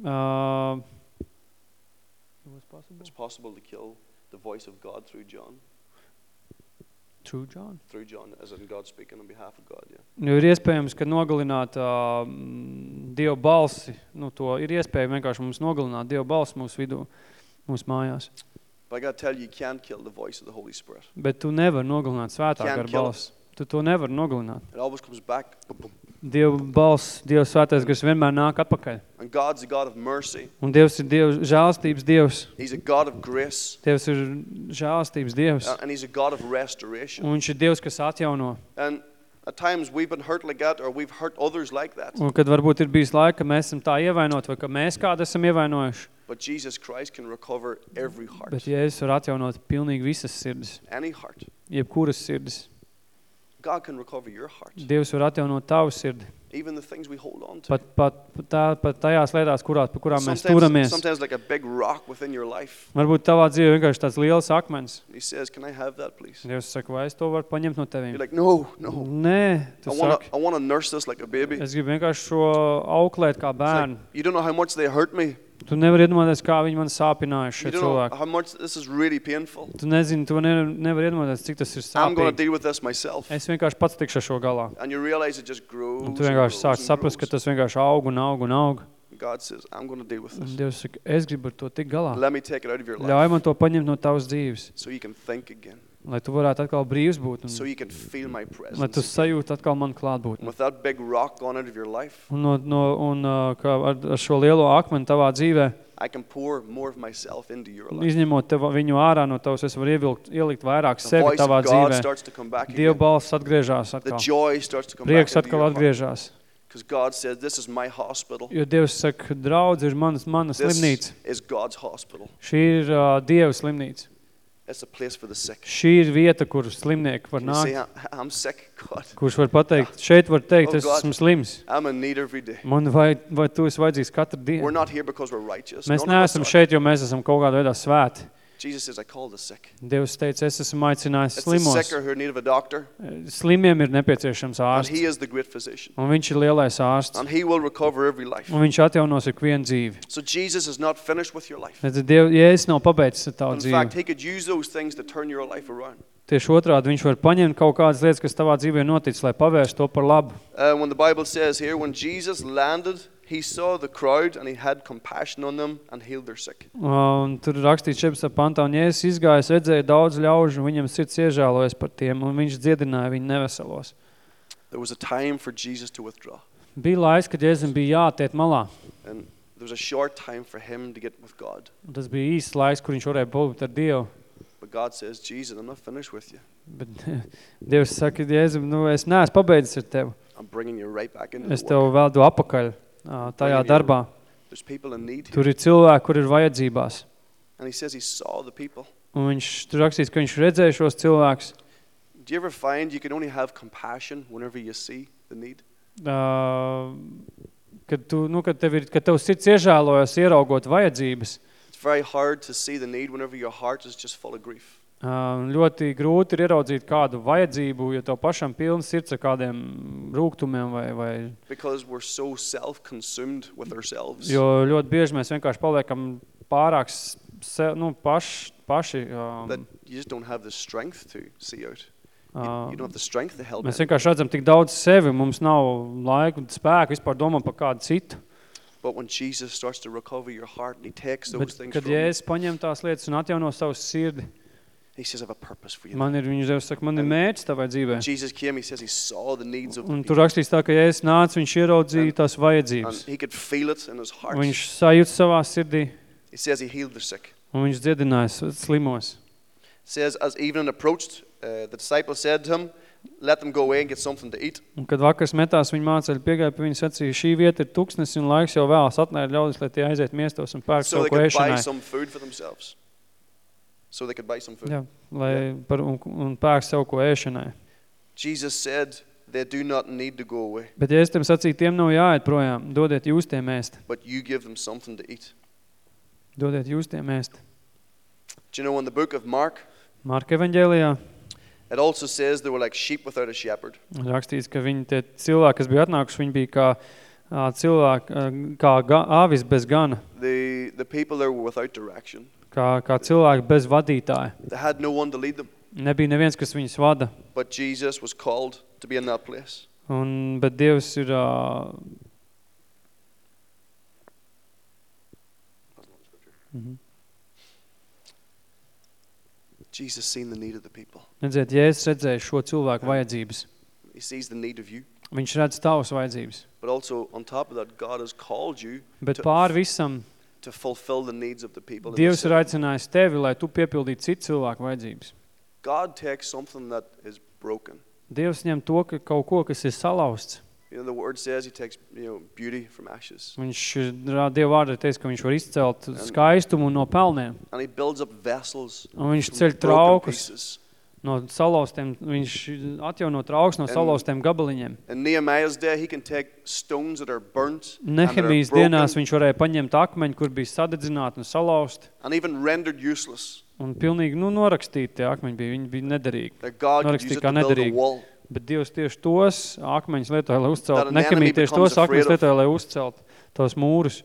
It's possible to kill the voice of God through John. True John. Through John, as in God speaking on behalf of God, yeah. Ir iespējams, ka nogalināt Dieva balsi, to ir iespēja vienkārši mums nogalināt Dieva balsi mūsu vidū, mūsu mājās. But I got to tell you, you can't kill the voice of the Holy Spirit. Bet tu nevar nogalināt svētā Can't gara kill balsi. Tu to nevar nogalināt. It always comes back. Boom, boom. Dieva balss, Dieva svētais gars vienmēr nāk atpakaļ. And God's a God of mercy. Un Dievs ir žēlastības Dievs. He's a God of grace. Dievs ir žēlastības Dievs. And He's a God of restoration. Un viņš ir Dievs, kas atjauno. And at times we've been hurt like that or we've hurt others like that. Un kad varbūt ir bijis laika, ka mēs esam tā ievainot, vai ka mēs kādu esam ievainojuši. But Jesus Christ can recover every heart. Bet Jēzus var atjaunot pilnīgi visas sirdis. Any heart. Jebkuras sirdis. God can recover your heart. Dievs var atjaunot tavu sirdi. Even the things we hold on to. Pat tajās lietās, pa kurām mēs turamies. Sometimes like a big rock within your life. Varbūt tavā dzīvē vienkārši tāds liels akmens. He says, "Can I have that, please?" Dievs saka, vai es to varu paņemt no tevīm? You're like, "No." Nē, tu saki. I want to nurse this like a baby. Es gribu vienkārši šo auklēt kā bērnu. Like, you don't know how much they hurt me. Tu nevari iedomāties, kā viņi man sāpinājuši šie You don't know cilvēki. how much this is really painful. Tu nezini, tu nevari iedomāties, cik tas ir I'm going to sāpīgi. deal with this myself. Es vienkārši pats tikšu ar šo galā. And you realize it just grows. Un tu vienkārši sāc saprast, ka tas vienkārši aug un aug un aug. God says, "I'm going to deal with Un this. Dievs saka, es gribu ar to tik galā. Let me take it out of your Ļauj life man to paņemt no tavas dzīves, so you can think again, lai tu varētu atkal brīvs būt so un you can feel my lai tu presence. sajūti atkal man And klātbūtni. with that big rock gone out of your life, Un kā ar šo lielo akmeni tavā dzīvē, I can pour more of myself into your life. izņemot viņu ārā no tavas, es varu ielikt vairāk The sevi voice tavā of God dzīvē. starts to come back Dieva again. balss atgriežās The atkal. joy starts to come back Prieks into atkal your heart. atgriežās. Because God says, "This is my hospital. Jo Dievs saka, draudz ir mana This slimnīca. is God's hospital. Šī ir Dieva slimnīca. It's a place for the sick." Šī ir vieta, kur slimnieki var You say, nākt. "I'm sick, God. Kurš var pateikt, šeit var teikt, Oh, es God. esmu slims. I'm in need every day." Man vai tu esi vajadzīgs katru We're dienu? not here because we're righteous. Mēs None of us neesam are. šeit, jo mēs esam kaut kādā veidā svēti. Jesus says, "I call the sick." Dievs teica, es esmu aicinājis It's the slimos. sick who are in need of a doctor, Slimiem ir nepieciešams and ārsts. He is the great physician. Un viņš ir lielais ārsts. And He will recover every life. Un viņš atjaunos ikvienu dzīvi. So Jesus is not finished with your life. Tad Jēzus nav pabeidzis ar tavu In fact, dzīvi. He could use those things to turn your life around. Tieši otrādi, viņš var paņemt kaut kādas lietas, kas tavā dzīvē noticis, lai pavērst to par labu. When the Bible says here, when Jesus landed, He saw the crowd and He had compassion on them and healed their sick. Un tur rakstīts 14. pantā, un Jēzus izgājis, redzēja daudz ļaužu, un viņam sirds iežēlojas par tiem, un viņš dziedināja viņu neveselos. There was a time for Jesus to withdraw. Bija laiks, kad Jēzum bija jātiet malā. And there was a short time for Him to get with God. Un tas bija īsts laiks, kur viņš varēja būt ar Dievu. But God says, "Jesus, I'm not finished with you. Bet Dievs saka, Jēzum, es neesmu pabeidzis ar tevi. I'm bringing you right back into Es the tev work." veldu apakaļ tajā darbā. There's people in need here. Tur ir cilvēki, kur ir vajadzībās. And He says He saw the people. Un viņš tur rakstīts, ka viņš redzēja šos cilvēkus. Do you ever find you can only have compassion whenever you see the need? Kad tev sirds iežēlojas, ieraugot vajadzības, It's very hard to see the need whenever your heart is just full of grief. ļoti grūti ir ieraudzīt kādu vajadzību, jo tev pašam pilns sirds ar kādiem rūgtumiem vai Because we're so self-consumed with ourselves. jo ļoti bieži mēs vienkārši paliekam pārāk paši. That you just don't have the strength to see out. You don't have the strength to help. Mēs vienkārši redzam tik daudz sevi, mums nav laika un spēku vispār domāt par kādu citu. But when Jesus starts to recover your heart and He takes those Bet, things kad from you, Jēzus paņem tās lietas un atjauno savu sirdi, He says, "I have a purpose for you." viņš saka, man ir mērķis tavai dzīvē. Jesus came, He says He saw the needs of the Un tur people. rakstīts tā, ka Jēzus nāca, viņš ieraudzīja tās And vajadzības. He could feel it in His heart. Viņš sajūt savā sirdī, He says He healed the sick. un viņš dziedināja slimos. It says, as evening approached, the disciples said to Him, "Let them go away and get something to eat." Un kad vakars metās, viņa mācekļi piegāja pie viņa sacīja, šī vieta ir tuksnes un laiks jau vēlas atnērt ļaudis, lai tie aiziet miestos un pērk So savu they ko could buy ēšanai. some food for themselves. So they could buy some food. Jā, un pērk savu ko ēšanai. Jesus said, "They do not need to go away, Bet ja es tiem sacīju, tiem nav jāiet projām, dodiet jūs tiem ēst. but you give them something to eat." Dodiet jūs tiem ēst. Do you know in the book of Mark, Marka evaņģēlijā it also says they were like sheep without a shepherd. rakstīts, ka viņi tie cilvēki, kas bija atnākuši, viņi bija kā cilvēki, kā āvis bez gana, The people there were without direction. kā cilvēki bez vadītāja. They had no one to lead them. Nebija neviens, kas viņus vada. But Jesus was called to be in that place. Bet Dievs ir Jesus seen the need of the people. Redziet, Jēzus redzēja šo cilvēku vajadzības. He sees the need of you. Viņš redz tavas vajadzības. But also on top of that, God has called you Bet pār visam to fulfill the needs of the people. in the Dievs ir city. aicinājis tevi, lai tu piepildītu citu cilvēku vajadzības. God takes something that is broken Dievs ņem to, ka kaut ko, kas ir salausts. You know, the word says he takes, beauty from ashes. Dieva vārdā teiks, ka viņš var izcelt skaistumu no pelniem. And he builds up vessels Un viņš from ceļ broken traukus pieces. no salaustiem, viņš atjauno traukus no salaustiem gabaliņiem. In Nehemiah's day, he can take stones that are burnt Nehemijas dienās viņš varēja paņemt akmeņu, kur bija sadedzināti un salausti. and even rendered useless. Un pilnīgi, rakstīt tie akmeņi viņi bija nederīgi. That God could use Norakstīja it kā to build a nederīgi. wall. Bet Dievs tieši tos akmeņus lietoja, lai That uzcelt. an Nehemija enemy tieši becomes tos akmeņus afraid of. lietoja, lai uzcelt tos mūrus.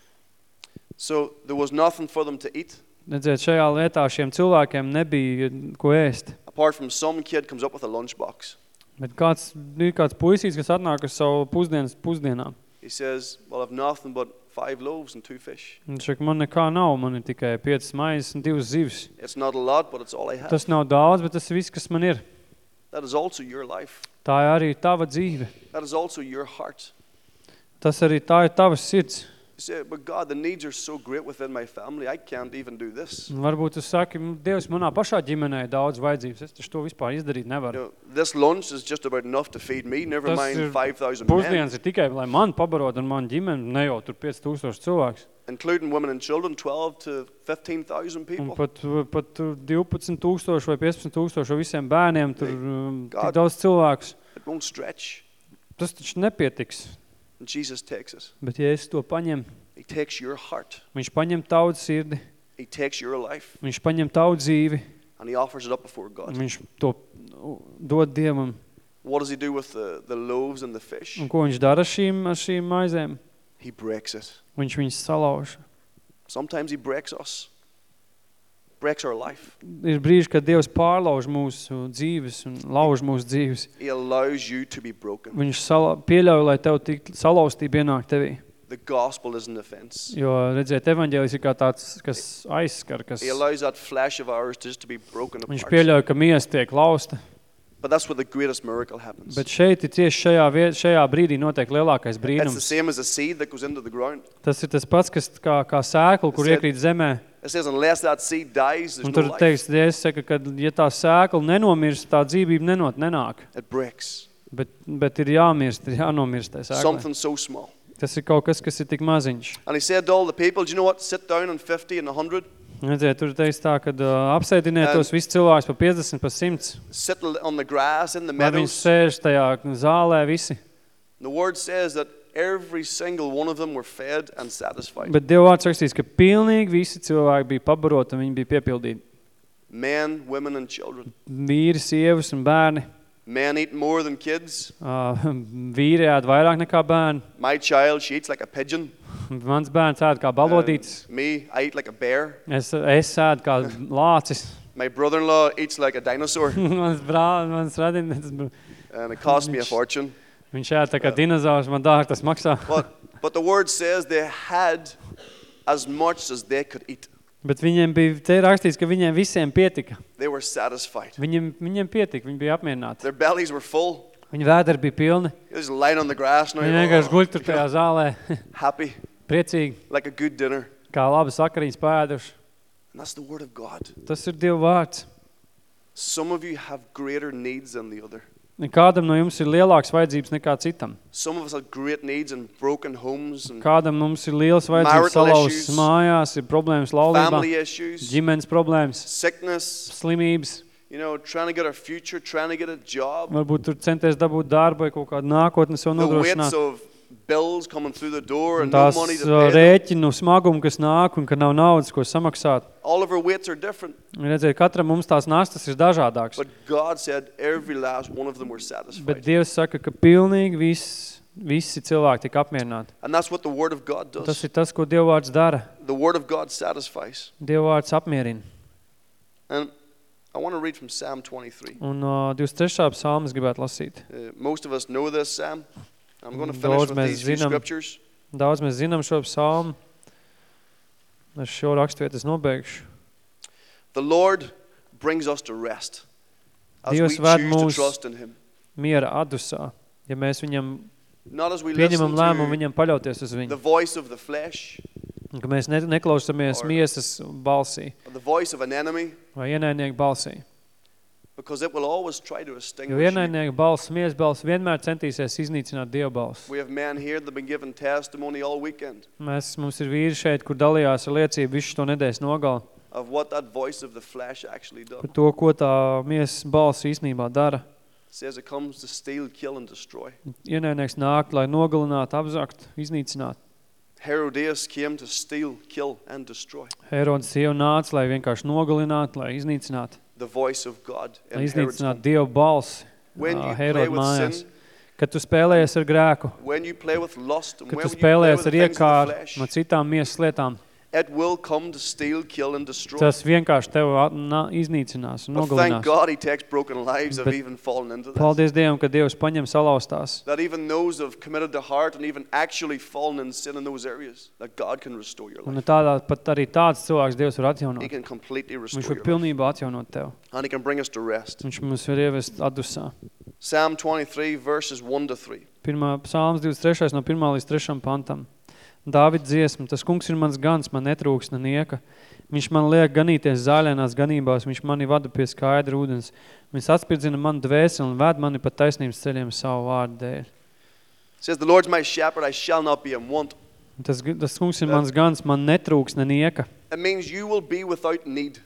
So there was nothing for them to eat, Redziet, šajā lietā šiem cilvēkiem nebija ko ēst. apart from some kid comes up with a lunchbox. Bet bija kāds puisīts, kas atnāk ar savu pusdienām. He says, well, I've nothing but 5 loaves and 2 fish. Viņš saka, man nekā nav, man ir tikai 5 maizes un 2 zivis. It's not a lot, but it's all I have. Tas nav daudz, bet tas ir viss, kas man ir. That is also your life. Tā ir arī tava dzīve. That is also your heart. Tas arī tā ir tavas sirds. You say, but God, the needs are so great within my family, I can't even do this. Un varbūt tu saki, Dievs, manā pašā ģimenē ir daudz vajadzības. Es taču to vispār izdarīt nevaru. This lunch is just about enough to feed me, never Tas mind ir 5,000 men, pusdienas ir tikai, lai man pabarot un man ģimeni, ne jau tur 5,000 cilvēks. including women and children, 12 to 15,000 Un people. pat 12,000 vai 15,000 visiem bērniem, tur God. tik daudz cilvēks. It won't stretch. Tas taču nepietiks. And Jesus takes it. Bet ja es to paņem, He takes your heart. viņš paņem tavu sirdi, He takes your life. viņš paņem tavu dzīvi, And he offers it up before un God. viņš to dod Dievam. What does he do with the loaves and the fish? Un ko viņš dara ar šīm maizēm? He breaks it. Viņš viņus salauž. Sometimes he breaks us. Breaks our life. Ir brīži, kad Dievs pārlauž mūsu dzīves un lauž mūsu dzīves. He allows you to be broken. Viņš pieļauj, lai tev tik salaustība ienāk tevī. The gospel is an offense. Jo, redziet, evaņģēlis ir kā tāds, kas aizskar, kas He allows that flesh of ours just to be broken viņš apart. pieļauj, ka miesa tiek lausta. But that's where the greatest miracle happens. Bet šeit ir tieši šajā brīdī notiek lielākais It's the brīnums. same as a seed that goes into the ground. Tas ir tas pats, kas kā sēkla, kur Said- iekrīt zemē. It says unless that seed dies, Un there's tur no life. teiks, Dievs saka, ka ja tā sēkla nenomirst, tā dzīvība nenāk. It breaks. Bet ir jāmirst, ir jānomirst tai sēklai. Something so small. Tas ir kaut kas ir tik maziņš. And he said to all the people, do you know what? Sit down on 50 and 100. Redziet, tur teiks tā, ka apsēdiniet tos visus cilvēkus pa 50, pa 100. Sit on the grass in the Lai viņi meadows. sēž tajā zālē visi. The word says that every single one of them were fed and satisfied. Bet Dieva vārds rakstīs, ka pilnīgi visi cilvēki bija pabaroti un viņi bija piepildīti. Men, women, and children. Vīri, sievas un bērni. Men eat more than kids. Vīri ēd vairāk nekā bērni. My child, she eats like a pigeon. Mans bērns ēd kā balodītis. Me, I eat like a bear. Es ēdu kā lācis. My brother-in-law eats like a dinosaur. Mans radinieks, And it cost me a fortune. viņš ēd tā kā dinozaurs, man dārgi tas maksā. But the word says they had as much as they could eat. Bet viņiem bija, te rakstīts, ka viņiem visiem pietika. They were satisfied. Viņiem pietika, viņi bija apmierināti. Their bellies were full. Viņa vēderi bija pilni. They was lying on the grass now. Viņi vienkārši guļ tur tajā zālē, Happy, priecīgi, like a good dinner. kā labi sakariņas pēduši. And that's the word of God. Tas ir Dieva vārds. Some of you have greater needs than the other. Kādam no jums ir lielāks vajadzības nekā citam. Some of us have great needs in broken homes and Kādam mums ir liels vajadzības Marital salauztas issues. mājās, ir problēmas laulībā, family issues, ģimenes problēmas, sickness, slimības. trying to get a future, trying to get a job. Varbūt tur centies dabūt darbu vai kaut kādu nākotni sev The weights nodrošināt. of bills coming through the door Un and no tās money to pay them. rēķinu smagumu, kas nāk un ka nav naudas, ko samaksāt. All of our weights are different. Redziet, katram mums tās nastas ir dažādāks. But God said every last one of them were Bet satisfied. Dievs saka, ka pilnīgi visi cilvēki tika apmierināti. And that's what the Word of God Tas does. ir tas, ko Dieva vārds dara. The Word of God satisfies. Dieva vārds apmierina. And I want to read from Psalm 23. Un 23. psalmas gribētu lasīt. Most of us know this Psalm. I'm going to finish Daudz with mēs these few zinām. scriptures. Daudz mēs zinām šo psalmu. Ar šo rakstvietu es nobeigšu. The Lord brings us to rest as we Dievs ved choose to mūs trust in Him. Miera adusā, ja mēs viņam Not as we pieņemam listen lēmumu to viņam paļauties uz the viņu. voice of the flesh Un ka mēs neklausamies Or- miesas balsī or the voice of an enemy, vai ienaidnieku balsī. Because it will always try to Jo extinguish you. ienaidnieka balss, miesbalss vienmēr centīsies iznīcināt Dieva balss. We have men here that have been given testimony all weekend Mums ir vīri šeit, kur dalījās ar liecību visu to nedēļas nogali of what that voice of the flesh actually does. par to, ko tā miesas balss īstenībā dara. It says it comes to steal, kill, and destroy. Ienaidnieks nāk, lai nogalinātu, apzakt, iznīcinātu. Herodias came to steal, kill, and destroy. Herodas sieva nāca, lai vienkārši nogalinātu, lai iznīcinātu. The voice of God Lai in Herod's iznīcinātu home. Dieva balsi When you play Heroda with mājās. sin, Kad tu spēlējies ar grēku, when you play with lust, and kad when tu you play spēlējies with ar the things of the iekāru flesh, no citām miesas lietām, it will come to steal, kill, and destroy. tas vienkārši tev iznīcinās un But thank nogalinās. God he takes broken lives of Bet even fallen into this. Paldies Dievam, ka Dievs paņem salauztās. That even those who have committed the heart and even actually fallen in sin in those areas, that God can restore your Un life. pat arī tāds cilvēks Dievs var He atjaunot. can completely Viņš restore var your life. pilnībā atjaunot tev. And he can bring us to rest. Viņš mums var ievest atdusā. Psalm 23 verses 1 to 3. Psalms 23. no 1. līdz 3. pantam. Dāvid dziesma, tas kungs ir mans gans, man netrūks nenieka. Viņš man liek ganīties zāļainās ganībās, viņš mani vada pie skaidra ūdens. Viņš atspirdzina manu dvēseli un ved mani pa taisnības ceļiem savu vārdu dēļ. It says, the Lord's my shepherd, I shall not be in want. Tas kungs ir mans gans, man netrūks nenieka. It means you will be without need.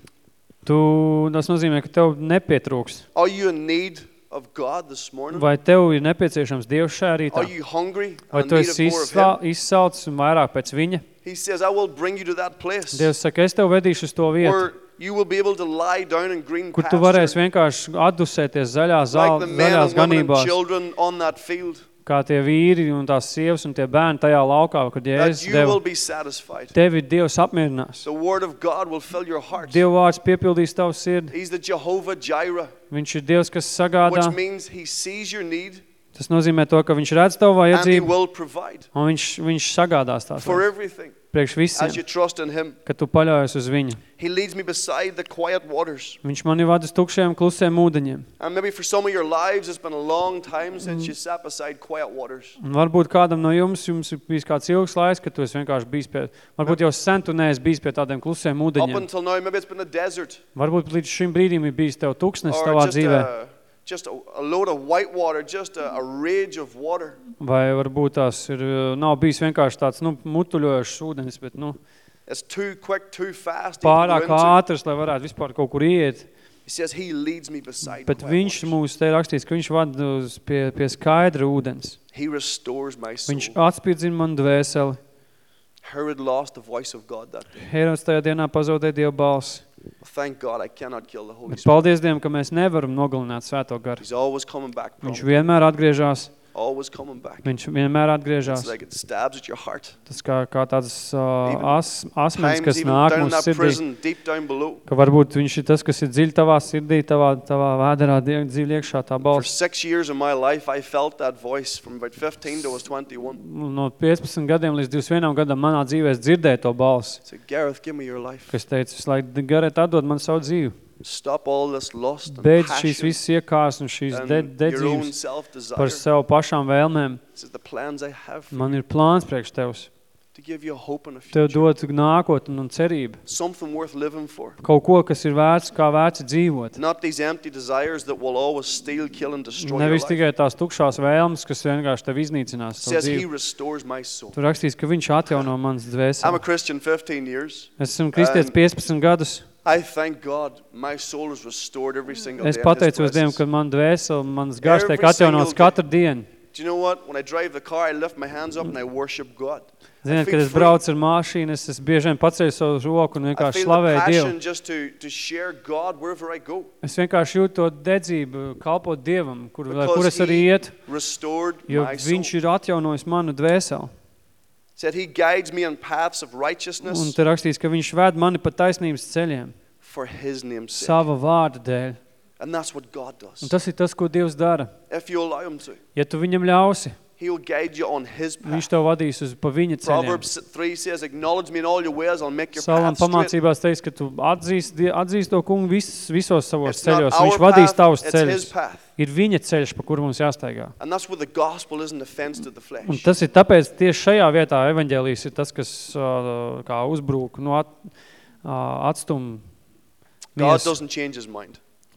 Tas nozīmē, ka tev nepietrūks. Are you in need of God this morning? Vai tev ir nepieciešams Dievs šajā rītā? Are you hungry Vai and tu in need esi of more of Him? izsalcis un vairāk pēc viņa? He says, I will bring you to that place Dievs saka, es tev vedīšu uz to vietu, where you will be able to lie down in green kur tu varēsi pasture, vienkārši atdusēties zaļās like the men zaļās and women and ganībās, children on that field, kā tie vīri un tās sievas un tie bērni tajā laukā, kad that Jēzus you deva. will be satisfied. Tevi Dievs apmierinās. The word of God will fill your heart. Dieva vārds piepildīs tavu sirdi. He's the Jehovah Jireh, Viņš ir Dievs, kas sagādā. which means He sees your need Tas nozīmē to, ka viņš redz tavu and He vajadzību will provide un viņš sagādās tās for lietas. everything Priekš visiem, as you trust in Him. ka tu paļaujies uz viņu. He leads me beside the quiet waters. Viņš mani vada uz tukšiem, klusiem ūdeņiem. And maybe for some of your lives, it's been a long time since you sat beside quiet waters. Un varbūt kādam no jums ir bijis kāds ilgs laiks, ka tu esi vienkārši bijis pie, varbūt jau sen tu neesi bijis pie tādiem klusiem Up ūdeņiem. until now, maybe it's been a desert Varbūt līdz šim brīdim ir bijis tev tuksnes or tavā dzīvē. just a load of white water, just a rage of water. Vai varbūt tās nav bijis vienkārši tāds, mutuļojošs ūdenis, bet, It's too quick, too fast. to even pārāk go into. ātrs, lai varētu vispār kaut kur iet. He says He leads me beside Bet quiet viņš waters. mūs te rakstīts, ka viņš vada pie skaidra ūdens. He restores my soul. Viņš atspirdzina manu dvēseli. Herod lost the voice of God that day. Herods tajā dienā pazaudēja Dieva balsi. Thank God I cannot kill the Holy Bet Spirit. paldies Dievam, ka mēs nevaram nogalināt Svēto garu. He's always coming back. Viņš Bro. vienmēr atgriežās. Always coming back. Viņš vienmēr atgriežās. It's like it stabs at your heart. Tas kā tāds asmens, Times kas even nāk down in mūsu that sirdī. prison, deep down below. Ka varbūt viņš ir tas, kas ir dziļi tavā sirdī, tavā vēderā dziļi iekšā tā For balss. 6 years of my life, I felt that voice from about 15 to I was 21. No 15 gadiem līdz 21 gadam manā dzīvē es dzirdēju to balsi, I said, Gareth, give me your life. kas teica, Garet, atdod man savu dzīvi. Stop all this lust and Beidz šīs passion visas iekārs un šīs and your own dedzības self-desire. par sev pašām vēlmēm. This is the plans I have for Man you, ir plāns priekš tevs. to give you a hope and a Tev future. dot nākotni un cerību. Something worth living for. Kaut ko, kas ir vērts, kā vērts dzīvot. Not these empty desires that will always steal, kill and destroy your Nevis life. tikai tās tukšās vēlmes, kas vienkārši tev iznīcinās It savu says He dzīvi. restores my soul. Tur rakstīts, ka viņš atjauno manas I'm dvēseli. a Christian 15 years. Es esmu kristietis 15 gadus. I thank God my soul is restored every single Es day. in His pateicos Dievam, presence. ka man dvēseli, mans gars tiek Every atjaunots single katru dienu. Do you know what? When I drive the car, I lift my hands up and I worship God. I Ziniet, feel kad es free. braucu ar mašīnu, es bieži vien paceļu savu roku un I vienkārši feel the slavēju Dievu. passion just to share God wherever I go. Es vienkārši jūtu to dedzību kalpot Dievam, kur Because es arī He ietu, restored jo my soul. viņš ir atjaunojis manu dvēseli. Said He guides me in paths of Un righteousness te rakstīts, ka viņš ved mani pa taisnības ceļiem, for His name's sake. sava vārda dēļ. And that's what God Un does. tas ir tas, ko Dievs dara. If you allow Him to, Ja tu viņam ļausi, He will guide you on His viņš path. tev vadīs pa viņa ceļiem. Proverbs 3 says, acknowledge me in all your ways, I'll make your Salam path straight. pamācībās teiks, ka tu atzīst to kungu visos savos It's not ceļos. our Viņš vadīs path, tavus it's His ceļus. path. Ir viņa ceļš, pa kuru mums jāstaigā. And that's where the gospel isn't offense to the Un flesh. tas ir tāpēc tieši šajā vietā evaņģēlijs ir tas, kas kā uzbrūk, atstum God miesu. doesn't change His mind.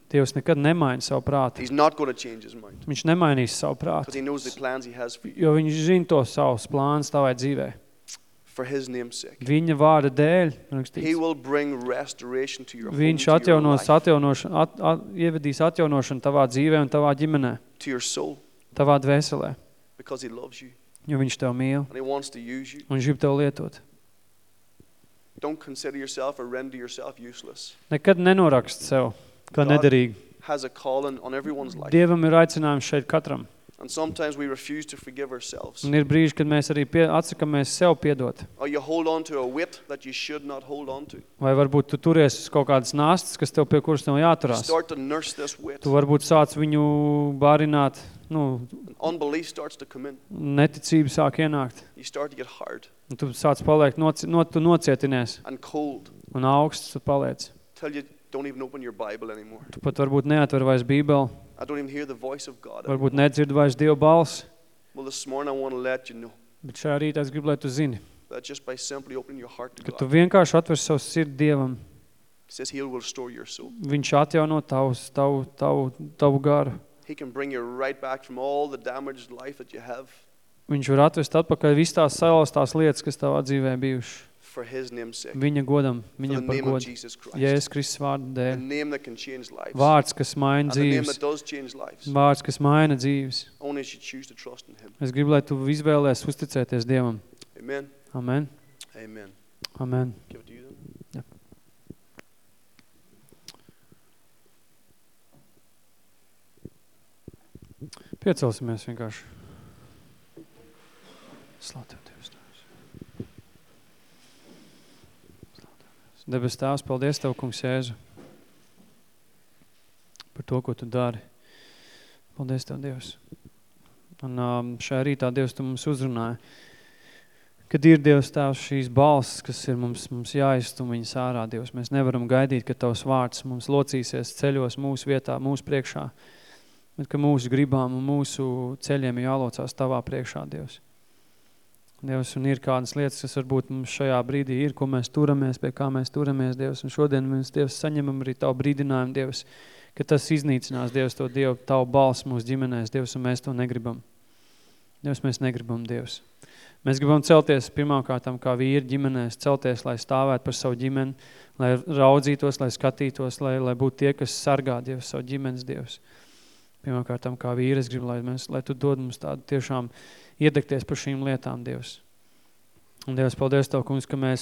Dievs nekad nemaina savu prātu. He's not going to change his mind. Viņš nemainīs savu Because prātu, he knows the plans he has for you. jo viņš zina to savus plānus tavai dzīvē. For his name's sake. Viņa vārda dēļ, He rakstīts, will bring restoration to your home, viņš to your life, ievedīs atjaunošanu tavā dzīvē un tavā ģimenē, to your soul, tavā dvēselē, because he loves you jo viņš tev mīl and he wants to use you. un viņš grib tev lietot. Don't consider yourself or render yourself useless. Nekad nenorakst sev, kā God nederīgi. has a calling on everyone's life. Dievam ir aicinājums šeit katram. And sometimes we refuse to forgive ourselves. Un ir brīži, kad mēs arī atsakamies sev piedot. Or you hold on to a weight that you should not hold on to. Vai varbūt tu turies uz kaut kādas nastas, kas tev pie kuras tev jāturās. Start to nurse this weight. Tu varbūt sāc viņu bārināt, Unbelief starts to come in. neticība sāk ienākt. You start to get hard Un tu sāc paliekt, tu nocietinies and cold un augsts tu paliec. till you don't even open your Bible anymore. Tu pat varbūt neatver vairs Bībeli, I don't even hear the voice of God varbūt anymore. nedzird vairs Dieva balsi, Well, this morning I want to let you know bet šajā rītā es gribu, lai tu zini, that just by simply opening your heart to ka tu God, vienkārši atver savu sirdi Dievam. He says He will restore your soul. Viņš atjauno tavu garu. He can bring you right back from all the damaged life that you have Viņš var atvest atpakaļ visas tās salauztās lietas, kas tavā dzīvē bijušas. for His name's sake. Viņa godam, For the viņam par name of godu. Jesus Christ. Jēzus Kristus vārda The dēļ. name that can change lives. Vārds, kas maina And the name dzīves. that does change lives. Vārds, kas maina dzīves. Only if you choose to trust in Him. Es gribu, lai tu izvēlēs uzticēties Dievam. Amen. Amen. Amen. Amen. Give it to you then. Piecelsimies vienkārši. Slavu Tev, Dievs Tēvs. Debes Tēvs, paldies Tev, Kungs Jēzu, par to, ko Tu dari. Paldies Tev, Dievs. Un šajā rītā, Dievs, Tu mums uzrunāji, kad ir, Dievs Tēvs, šīs balsis, kas ir mums jāizstum viņas ārā, Dievs. Mēs nevaram gaidīt, ka Tavs vārds mums locīsies ceļos mūsu vietā, mūsu priekšā, bet ka mūsu gribām un mūsu ceļiem jālocās Tavā priekšā, Dievs. Dievs, un ir kādas lietas, kas varbūt mums šajā brīdī ir, ko mēs turamies, pie kā mēs turamies, Dievs, un šodien mēs, Dievs, saņemam arī Tavu brīdinājumu, Dievs, ka tas iznīcinās, Dievs, to Dievu, Tavu balsi mūsu ģimenēs, Dievs, un mēs to negribam. Dievs, mēs negribam, Dievs. Mēs gribam celties pirmkārtām kā vīri ģimenēs, celties, lai stāvētu par savu ģimeni, lai raudzītos, lai skatītos, lai būtu tie, kas sargā, Dievs, savu ģimenes, Dievs. Pirmkārtām kā vīri, es gribu, lai Tu dod mums tādu tiešām iedegties par šīm lietām, Dievs. Un Dievs, paldies Tev, Kungs, ka mēs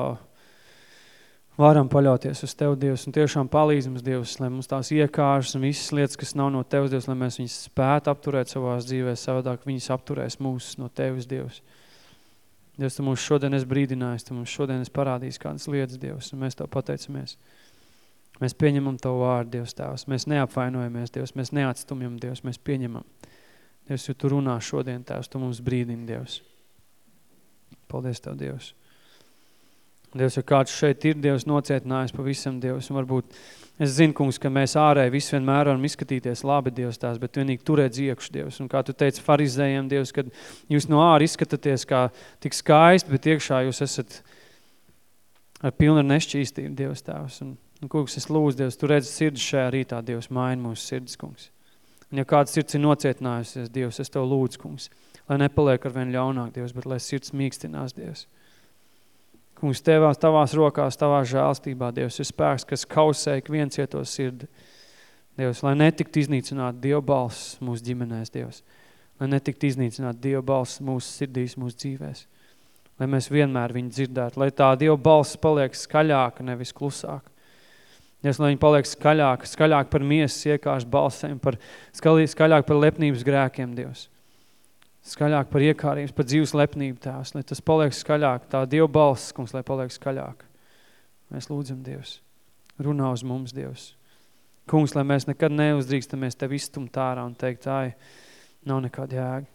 varam paļauties uz Tev, Dievs, un tiešām palīdz mums, Dievs, lai mums tās iekāršas un visas lietas, kas nav no Tevs, Dievs, lai mēs viņas spētu apturēt savās dzīvēs, savādāk viņas apturēs mūs no Tevis, Dievs. Dievs, Tu mums šodien esi brīdinājis, Tu mums šodien esi parādījis kādas lietas, Dievs, un mēs Tev pateicamies. Mēs pieņemam Tavu vārdu, Dievs Tēvs. Mēs neapvainojamies, Dievs. Mēs neatstumjam, Dievs. Mēs pieņemam. Dievs, jo Tu runā šodien, Tēvs. Tu mums brīdini, Dievs. Paldies Tev, Dievs. Dievs, jo kāds šeit ir, Dievs, nocietinājis pavisam, Dievs. Un varbūt es zinu, Kungs, ka mēs ārēji visi vienmēr varam izskatīties labi, Dievs, Tēvs, bet vienīgi turēt iekšu, Dievs. Un kā Tu teici farizējiem, Dievs, kad jūs no āra izskatāties kā tik skaisti, bet iekšā jūs esat ar pilnu nešķīstību, Dievs, Tēvs. Un Kungs, es lūdzu, Dievs, Tu redzi sirdis šajā rītā, Dievs, maini mūsu sirdis, Kungs. Un ja kāds sirds ir nocietinājusies, Dievs, es Tev lūdzu, Kungs, lai nepaliek ar vien ļaunāk, Dievs, bet lai sirds mīkstinās, Dievs. Kungs, Tavās rokās, Tavā žēlstībā, Dievs, ir spēks, kas kausē ik viens cieto sirdi. Dievs, lai netiktu iznīcināt Dieva balss mūsu ģimenēs, Dievs. Lai netiktu iznīcināt Dieva balss mūsu sirdīs, mūsu dzīvēs. Lai mēs vienmēr viņu dzirdētu, lai tā Dieva balss paliek skaļāka, nevis klusāka. Dievs, lai viņi paliek skaļāk par miesas iekāršu balsēm, skaļāk par lepnības grēkiem, Dievs. Skaļāk par iekārības, par dzīves lepnību, Tēvs, lai tas paliek skaļāk, tā Dieva balss, Kungs, lai paliek skaļāk. Mēs lūdzam, Dievs, runā uz mums, Dievs. Kungs, lai mēs nekad neuzdrīkstamies Tev izstumt ārā un teikt, nav nekāda jēga.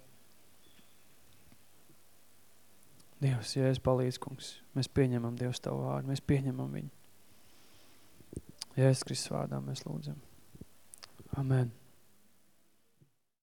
Dievs, Jēzus palīdz, Kungs, mēs pieņemam Dievs Tavu vārdu, mēs pieņemam viņu. Jēzus Kristus vārdā mēs lūdzam. Amen.